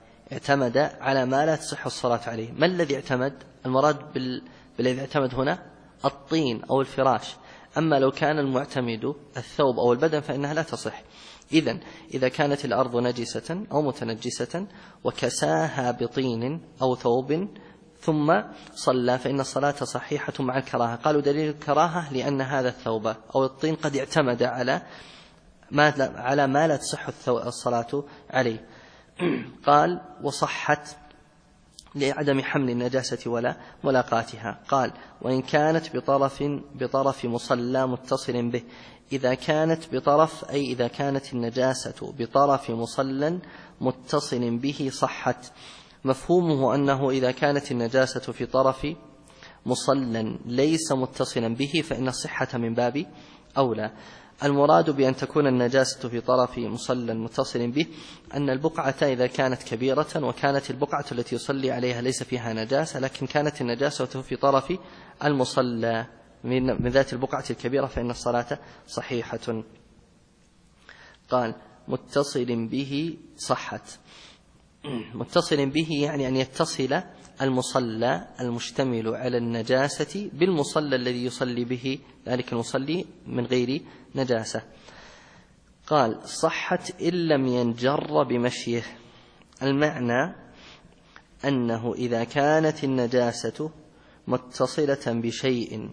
عليه. ما الذي اعتمد؟ المراد بالذي اعتمد هنا الطين أو الفراش. أما لو كان المعتمد الثوب أو البدن فإنها لا تصح. إذا كانت الأرض نجسة أو متنجسة وكساها بطين أو ثوب ثم صلى فإن الصلاة صحيحة مع الكراهة. قالوا دليل الكراهة لأن هذا الثوب أو الطين قد اعتمد على ما لا تصح الصلاة عليه. قال وصحت لعدم حمل النجاسة ولا ملاقاتها. قال وإن كانت بطرف مصلى متصل به. إذا كانت بطرف أي إذا كانت النجاسة بطرف مصلى متصل به صحت. مفهومه أنه إذا كانت النجاسة في طرف مصلى ليس متصلا به فإن الصحة من باب أولى. المراد بأن تكون النجاسة في طرف مصلى متصل به أن البقعة إذا كانت كبيرة وكانت البقعة التي يصلي عليها ليس فيها نجاسة لكن كانت النجاسة في طرف المصلى من ذات البقعة الكبيرة فإن الصلاة صحيحة. قال متصل به صحت. متصل به يعني أن يتصل المصلى المشتمل على النجاسة بالمصلى الذي يصلي به ذلك المصلي من غير نجاسة. قال صحت إن لم ينجر بمشيه. المعنى أنه إذا كانت النجاسة متصلة بشيء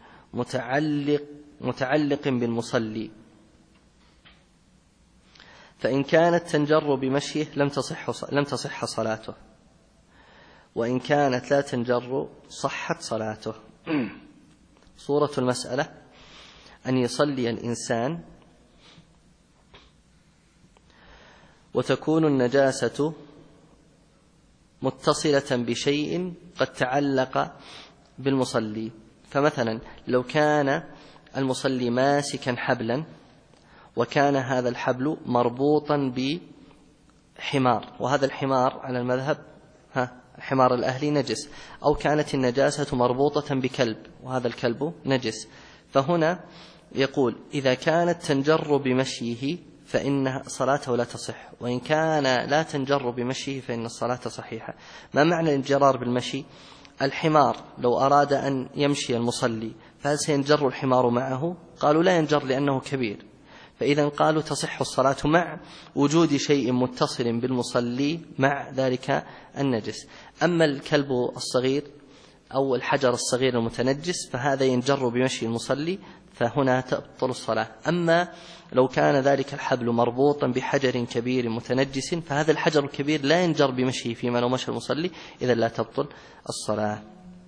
متعلق بالمصلي فإن كانت تنجر بمشيه لم تصح صلاته، وإن كانت لا تنجر صحت صلاته. صورة المسألة أن يصلي الإنسان وتكون النجاسة متصلة بشيء قد تعلق بالمصلي. فمثلا لو كان المصلي ماسكا حبلا وكان هذا الحبل مربوطا بحمار وهذا الحمار على المذهب حمار الأهلي نجس، أو كانت النجاسة مربوطة بكلب وهذا الكلب نجس، فهنا يقول إذا كانت تنجر بمشيه فإن صلاته لا تصح، وإن كان لا تنجر بمشيه فإن الصلاة صحيحة. ما معنى الانجرار بالمشي؟ الحمار لو أراد أن يمشي المصلي فهل سينجر الحمار معه؟ قالوا لا ينجر لأنه كبير، فإذا قالوا تصح الصلاة مع وجود شيء متصل بالمصلي مع ذلك النجس. أما الكلب الصغير أو الحجر الصغير المتنجس فهذا ينجر بمشي المصلي فهنا تبطل الصلاة. أما لو كان ذلك الحبل مربوطا بحجر كبير متنجس فهذا الحجر الكبير لا ينجر بمشيه فيما لو مشى المصلي إذا لا تبطل الصلاة.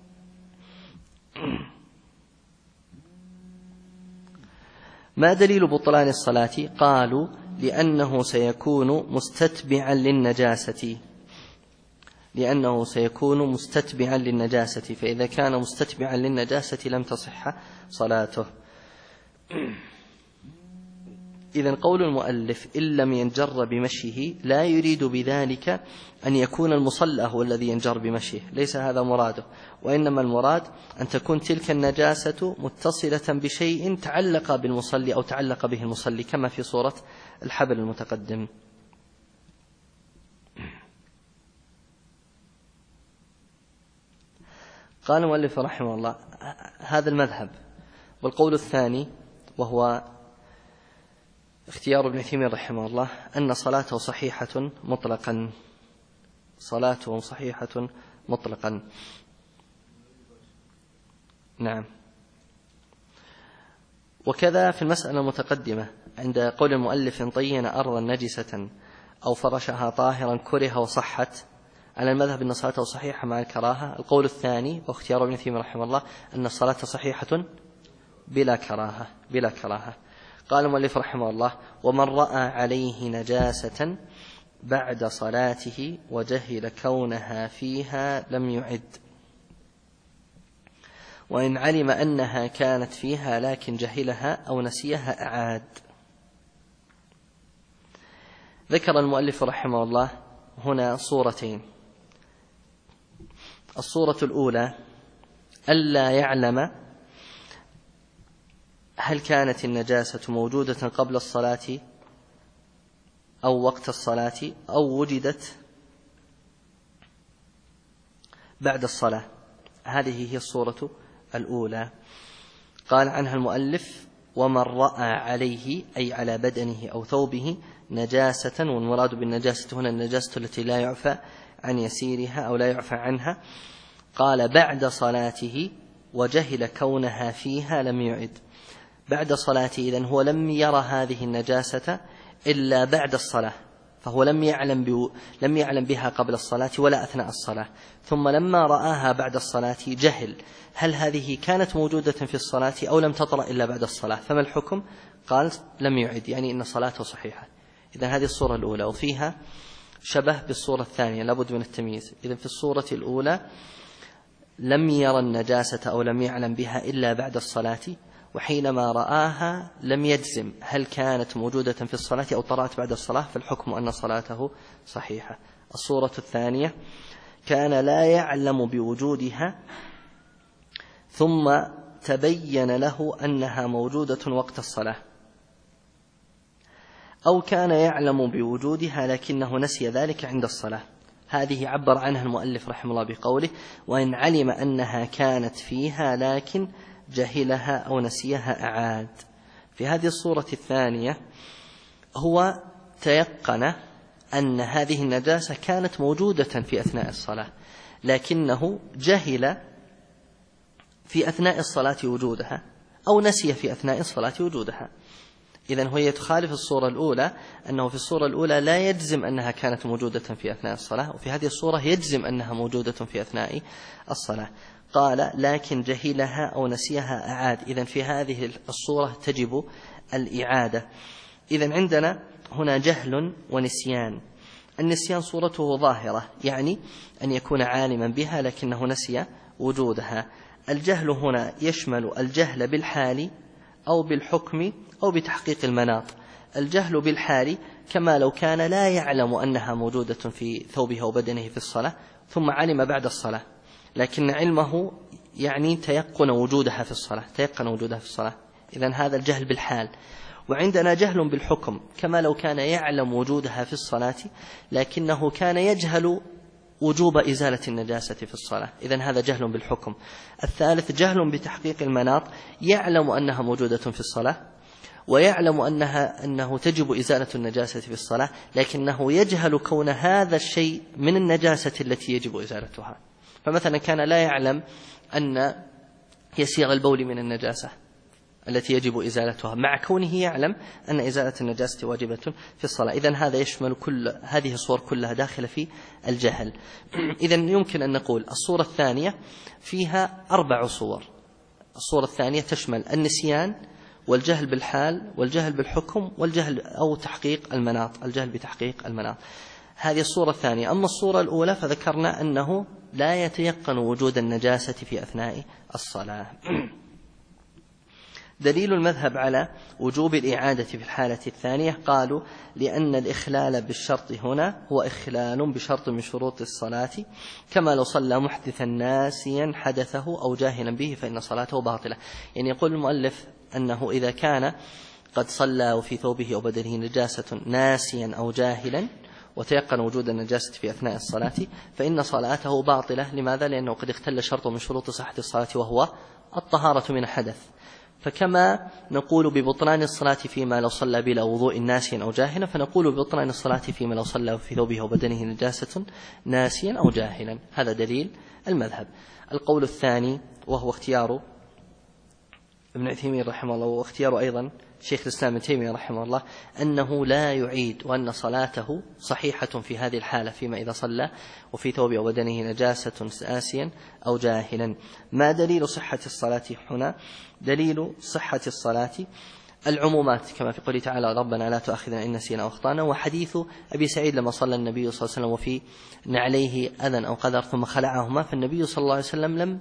ما دليل بطلان الصلاة؟ قالوا لأنه سيكون مستتبعا للنجاسة، فإذا كان مستتبعا للنجاسة لم تصح صلاته. إذن قول المؤلف إن لم ينجر بمشيه لا يريد بذلك أن يكون المصلى هو الذي ينجر بمشيه، ليس هذا مراده، وإنما المراد أن تكون تلك النجاسة متصلة بشيء تعلق بالمصلي أو تعلق به المصلي كما في صورة الحبل المتقدم. قال المؤلف رحمه الله هذا المذهب. والقول الثاني وهو اختيار ابن تيمية رحمه الله أن صلاته صحيحة مطلقا. نعم. وكذا في المسألة المتقدمة عند قول المؤلف إن طين أرضا نجسة أو فرشها طاهرا كره وصحت، على المذهب أن صلاته صحيحة مع الكراهة. القول الثاني واختيار ابن تيمية رحمه الله أن الصلاة صحيحة بلا كراهة. قال المؤلف رحمه الله ومن رأى عليه نجاسة بعد صلاته وجهل كونها فيها لم يعد، وإن علم أنها كانت فيها لكن جهلها أو نسيها أعاد. ذكر المؤلف رحمه الله هنا صورتين. الصورة الأولى ألا يعلم هل كانت النجاسة موجودة قبل الصلاة أو وقت الصلاة أو وجدت بعد الصلاة. هذه هي الصورة الأولى. قال عنها المؤلف ومن رأى عليه أي على بدنه أو ثوبه نجاسة، والمراد بالنجاسة هنا النجاسة التي لا يعفى عن يسيرها أو لا يعفى عنها. قال بعد صلاته وجهل كونها فيها لم يعد. بعد صلاته إذن هو لم يرى هذه النجاسة إلا بعد الصلاة، فهو لم يعلم بها قبل الصلاة ولا أثناء الصلاة، ثم لما رآها بعد الصلاة جهل هل هذه كانت موجودة في الصلاة أو لم تطرأ إلا بعد الصلاة، فما الحكم؟ قال لم يعد، يعني إن صلاته صحيحة. إذن هذه الصورة الأولى، وفيها شبه بالصورة الثانية، لابد من التمييز. إذن في الصورة الأولى لم يرى النجاسة أو لم يعلم بها إلا بعد الصلاة، وحينما رآها لم يجزم هل كانت موجودة في الصلاة أو طرأت بعد الصلاة، فالحكم أن صلاته صحيحة. الصورة الثانية كان لا يعلم بوجودها ثم تبين له أنها موجودة وقت الصلاة، أو كان يعلم بوجودها لكنه نسي ذلك عند الصلاة. هذه عبر عنها المؤلف رحمه الله بقوله وإن علم أنها كانت فيها لكن جهلها أو نسيها أعاد. في هذه الصورة الثانية هو تيقن أن هذه النجاسة كانت موجودة في أثناء الصلاة، لكنه جهل في أثناء الصلاة وجودها أو نسي في أثناء الصلاة وجودها. إذن هو يتخالف الصورة الأولى، أنه في الصورة الأولى لا يجزم أنها كانت موجودة في أثناء الصلاة، وفي هذه الصورة يجزم أنها موجودة في أثناء الصلاة. قال لكن جهلها أو نسيها أعاد. إذن في هذه الصورة تجب الإعادة. إذن عندنا هنا جهل ونسيان. النسيان صورته ظاهرة، يعني أن يكون عالما بها لكنه نسي وجودها. الجهل هنا يشمل الجهل بالحال أو بالحكم أو بتحقيق المناط. الجهل بالحال كما لو كان لا يعلم أنها موجودة في ثوبه وبدنه في الصلاة ثم علم بعد الصلاة، لكن علمه يعني تيقن وجودها في الصلاة، إذن هذا الجهل بالحال. وعندنا جهل بالحكم كما لو كان يعلم وجودها في الصلاة لكنه كان يجهل وجوب إزالة النجاسة في الصلاة، إذن هذا جهل بالحكم. الثالث جهل بتحقيق المناط، يعلم أنها موجودة في الصلاة ويعلم أنه تجب إزالة النجاسة في الصلاة، لكنه يجهل كون هذا الشيء من النجاسة التي يجب إزالتها. فمثلا كان لا يعلم أن يسير البول من النجاسة التي يجب إزالتها، مع كونه يعلم أن إزالة النجاسة واجبة في الصلاة. إذن هذا يشمل كل هذه الصور كلها داخلة في الجهل. إذن يمكن أن نقول الصورة الثانية فيها 4 صور. الصورة الثانية تشمل النسيان والجهل بالحال والجهل بالحكم والجهل أو تحقيق المناط، الجهل بتحقيق المناط. هذه الصورة الثانية. أما الصورة الأولى فذكرنا أنه لا يتيقن وجود النجاسة في أثناء الصلاة. دليل المذهب على وجوب الإعادة في الحالة الثانية، قالوا لأن الإخلال بالشرط هنا هو إخلال بشرط من شروط الصلاة، كما لو صلى محدثا ناسيا حدثه أو جاهلا به فإن صلاته باطلة. يعني يقول المؤلف أنه إذا كان قد صلى وفي ثوبه أو بدنه نجاسة ناسيا أو جاهلا وتيقن وجود النجاسة في أثناء الصلاة فإن صلاته باطلة. لماذا؟ لأنه قد اختل شرط من شروط صحة الصلاة وهو الطهارة من الحدث. فكما نقول ببطلان الصلاة فيما لو صلى بلا وضوء ناسيا أو جاهلا، فنقول ببطلان الصلاة فيما لو صلى في ثوبه وبدنه نجاسة ناسيا أو جاهلا. هذا دليل المذهب. القول الثاني وهو اختيار ابن عثيمين رحمه الله واختيار أيضا شيخ الإسلام ابن تيمية رحمه الله، أنه لا يعيد وأن صلاته صحيحة في هذه الحالة فيما إذا صلى وفي ثوبه وبدنه نجاسة ناسيا أو جاهلا. ما دليل صحة الصلاة هنا؟ دليل صحة الصلاة العمومات كما في قوله تعالى ربنا لا تؤاخذنا إن نسينا أو أخطأنا، وحديث أبي سعيد لما صلى النبي صلى الله عليه وسلم وفي نعليه أذى أو قدر ثم خلعهما، فالنبي صلى الله عليه وسلم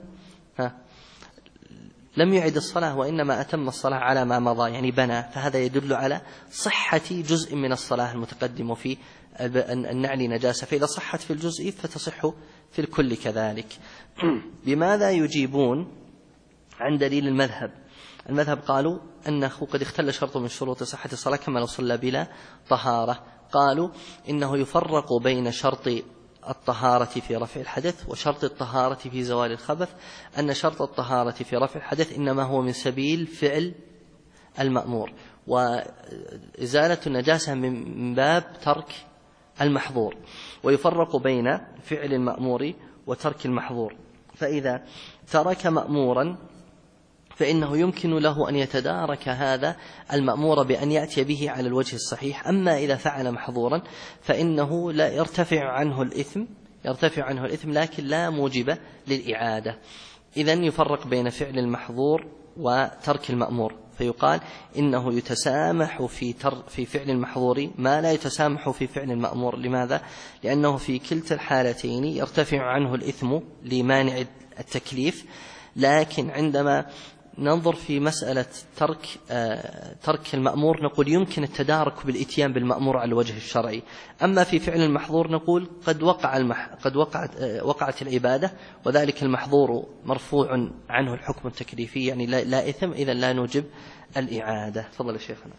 لم يعد الصلاة وإنما أتم الصلاة على ما مضى، يعني بنى. فهذا يدل على صحة جزء من الصلاة المتقدم في النعل نجاسة، فإذا صحت في الجزء فتصح في الكل كذلك. بماذا يجيبون عن دليل المذهب؟ المذهب قالوا أنه قد اختل شرط من شروط صحة الصلاة كما لو صلى بلا طهارة. قالوا إنه يفرق بين شرط الطهارة في رفع الحدث وشرط الطهارة في زوال الخبث، أن شرط الطهارة في رفع الحدث إنما هو من سبيل فعل المأمور، وإزالة النجاسة من باب ترك المحظور. ويفرق بين فعل المأمور وترك المحظور، فإذا ترك مأمورا فإنه يمكن له أن يتدارك هذا المأمور بأن يأتي به على الوجه الصحيح. أما إذا فعل محظورا فإنه لا يرتفع عنه الإثم لكن لا موجب للإعادة. إذن يفرق بين فعل المحظور وترك المأمور، فيقال إنه يتسامح في فعل المحظور ما لا يتسامح في فعل المأمور. لماذا؟ لأنه في كلتا الحالتين يرتفع عنه الإثم لمانع التكليف، لكن عندما ننظر في مسألة ترك المأمور نقول يمكن التدارك بالإتيان بالمأمور على الوجه الشرعي. أما في فعل المحظور نقول قد وقعت العبادة وذلك المحظور مرفوع عنه الحكم التكليفي، يعني لا إثم، إذا لا نوجب الإعادة. تفضل يا شيخنا.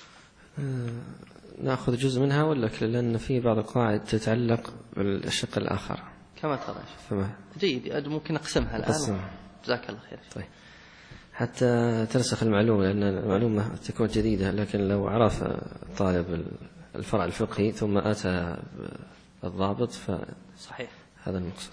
نأخذ جزء منها ولا لأن في بعض القواعد تتعلق بالشق الآخر كما ترى. جيد، ممكن نقسمها الآن. جزاك الله خير. طيب، حتى ترسخ المعلومة، لأن المعلومة تكون جديدة، لكن لو عرف طالب الفرع الفقهي ثم أتى الضابط صحيح، هذا المقصود.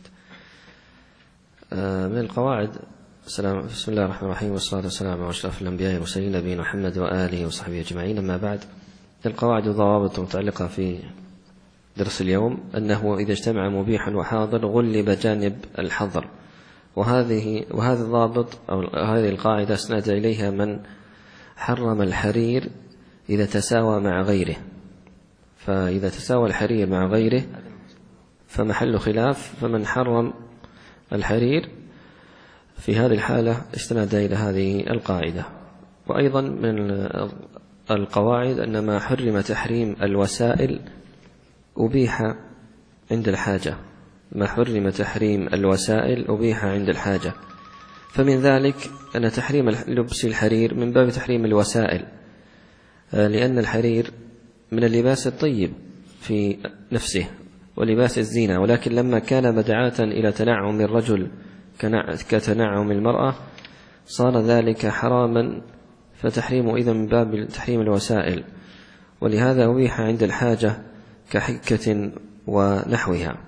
من القواعد. بسم الله الرحمن الرحيم، والصلاة والسلام على أشرف الأنبياء والمرسلين نبينا محمد وآله وصحبه أجمعين. أما بعد، القواعد والضوابط المتعلقة في درس اليوم أنه إذا اجتمع مبيح وحاضر غلب جانب الحظر، وهذا الضابط أو هذه القاعدة أسند إليها من حرم الحرير إذا تساوى مع غيره. فإذا تساوى الحرير مع غيره فمحل خلاف، فمن حرم الحرير في هذه الحالة استند إلى هذه القاعدة. وأيضا من القواعد أن ما حرم تحريم الوسائل أبيح عند الحاجة. ما حرم تحريم الوسائل أبيح عند الحاجة، فمن ذلك أن تحريم لبس الحرير من باب تحريم الوسائل، لأن الحرير من اللباس الطيب في نفسه ولباس الزينة، ولكن لما كان مدعاة إلى تنعم الرجل كتنعم المرأة صار ذلك حراما، فتحريمه إذن من باب تحريم الوسائل، ولهذا أبيح عند الحاجة كحكة ونحوها.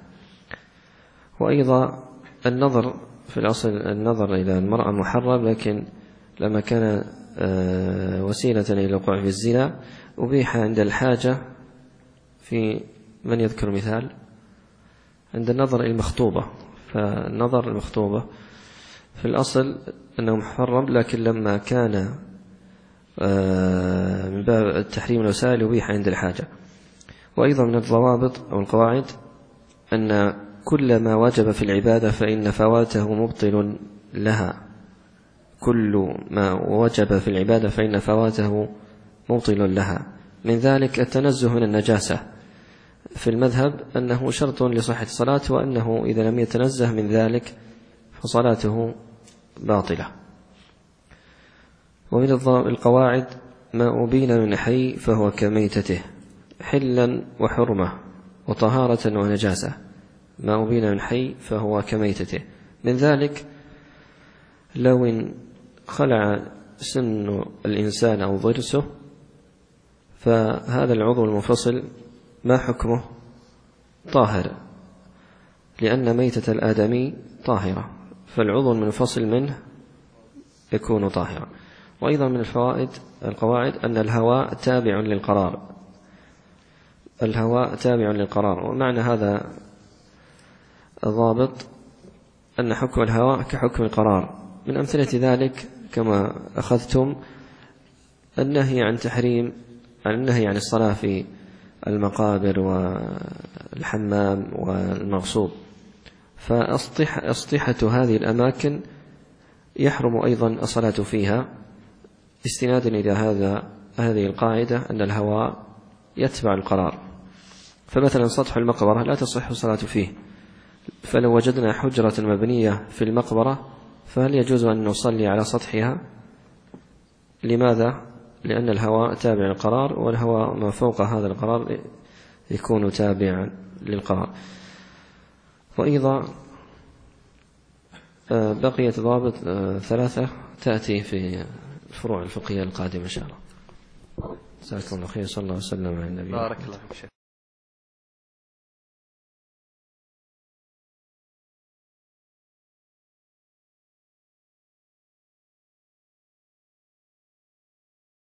وأيضا النظر، في الأصل النظر إلى المرأة محرم، لكن لما كان وسيلة إلى الوقوع في الزنا أبيح عند الحاجة. في من يذكر مثال عند النظر إلى المخطوبة؟ فالنظر المخطوبة في الأصل أنه محرم، لكن لما كان من باب تحريم الوسائل أبيح عند الحاجة. وأيضا من الضوابط أو القواعد أن كل ما وجب في العبادة فإن فواته مبطل لها. كل ما وجب في العبادة فإن فواته مبطل لها. من ذلك التنزه من النجاسة، في المذهب أنه شرط لصحة الصلاة، وأنه إذا لم يتنزه من ذلك فصلاته باطلة. ومن القواعد ما أبين من حي فهو كميتته، حلا وحرمة وطهارة ونجاسة. ما أبين من حي فهو كميتته، من ذلك لو إن خلع سن الإنسان أو ضرسه فهذا العضو المنفصل ما حكمه؟ طاهر، لأن ميتة الآدمي طاهرة، فالعضو المنفصل منه يكون طاهرا. وأيضا من القواعد أن الهواء تابع للقرار. الهواء تابع للقرار، ومعنى هذا الضابط أن حكم الهواء كحكم القرار. من أمثلة ذلك كما أخذتم النهي عن الصلاة في المقابر والحمام والمغصوب، فأسطحة هذه الأماكن يحرم أيضا الصلاة فيها، استنادا إلى هذه القاعدة أن الهواء يتبع القرار. فمثلا سطح المقبرة لا تصح الصلاة فيه، فلو وجدنا حجرة مبنية في المقبرة فهل يجوز أن نصلي على سطحها؟ لماذا؟ لأن الهواء تابع للقرار، والهواء ما فوق هذا القرار يكون تابعا للقرار. وأيضا بقيت ضوابط 3 تأتي في الفروع الفقهية القادمة إن شاء الله. جزاكم الله خير. صلى الله وسلم على النبي. بارك الله فيك.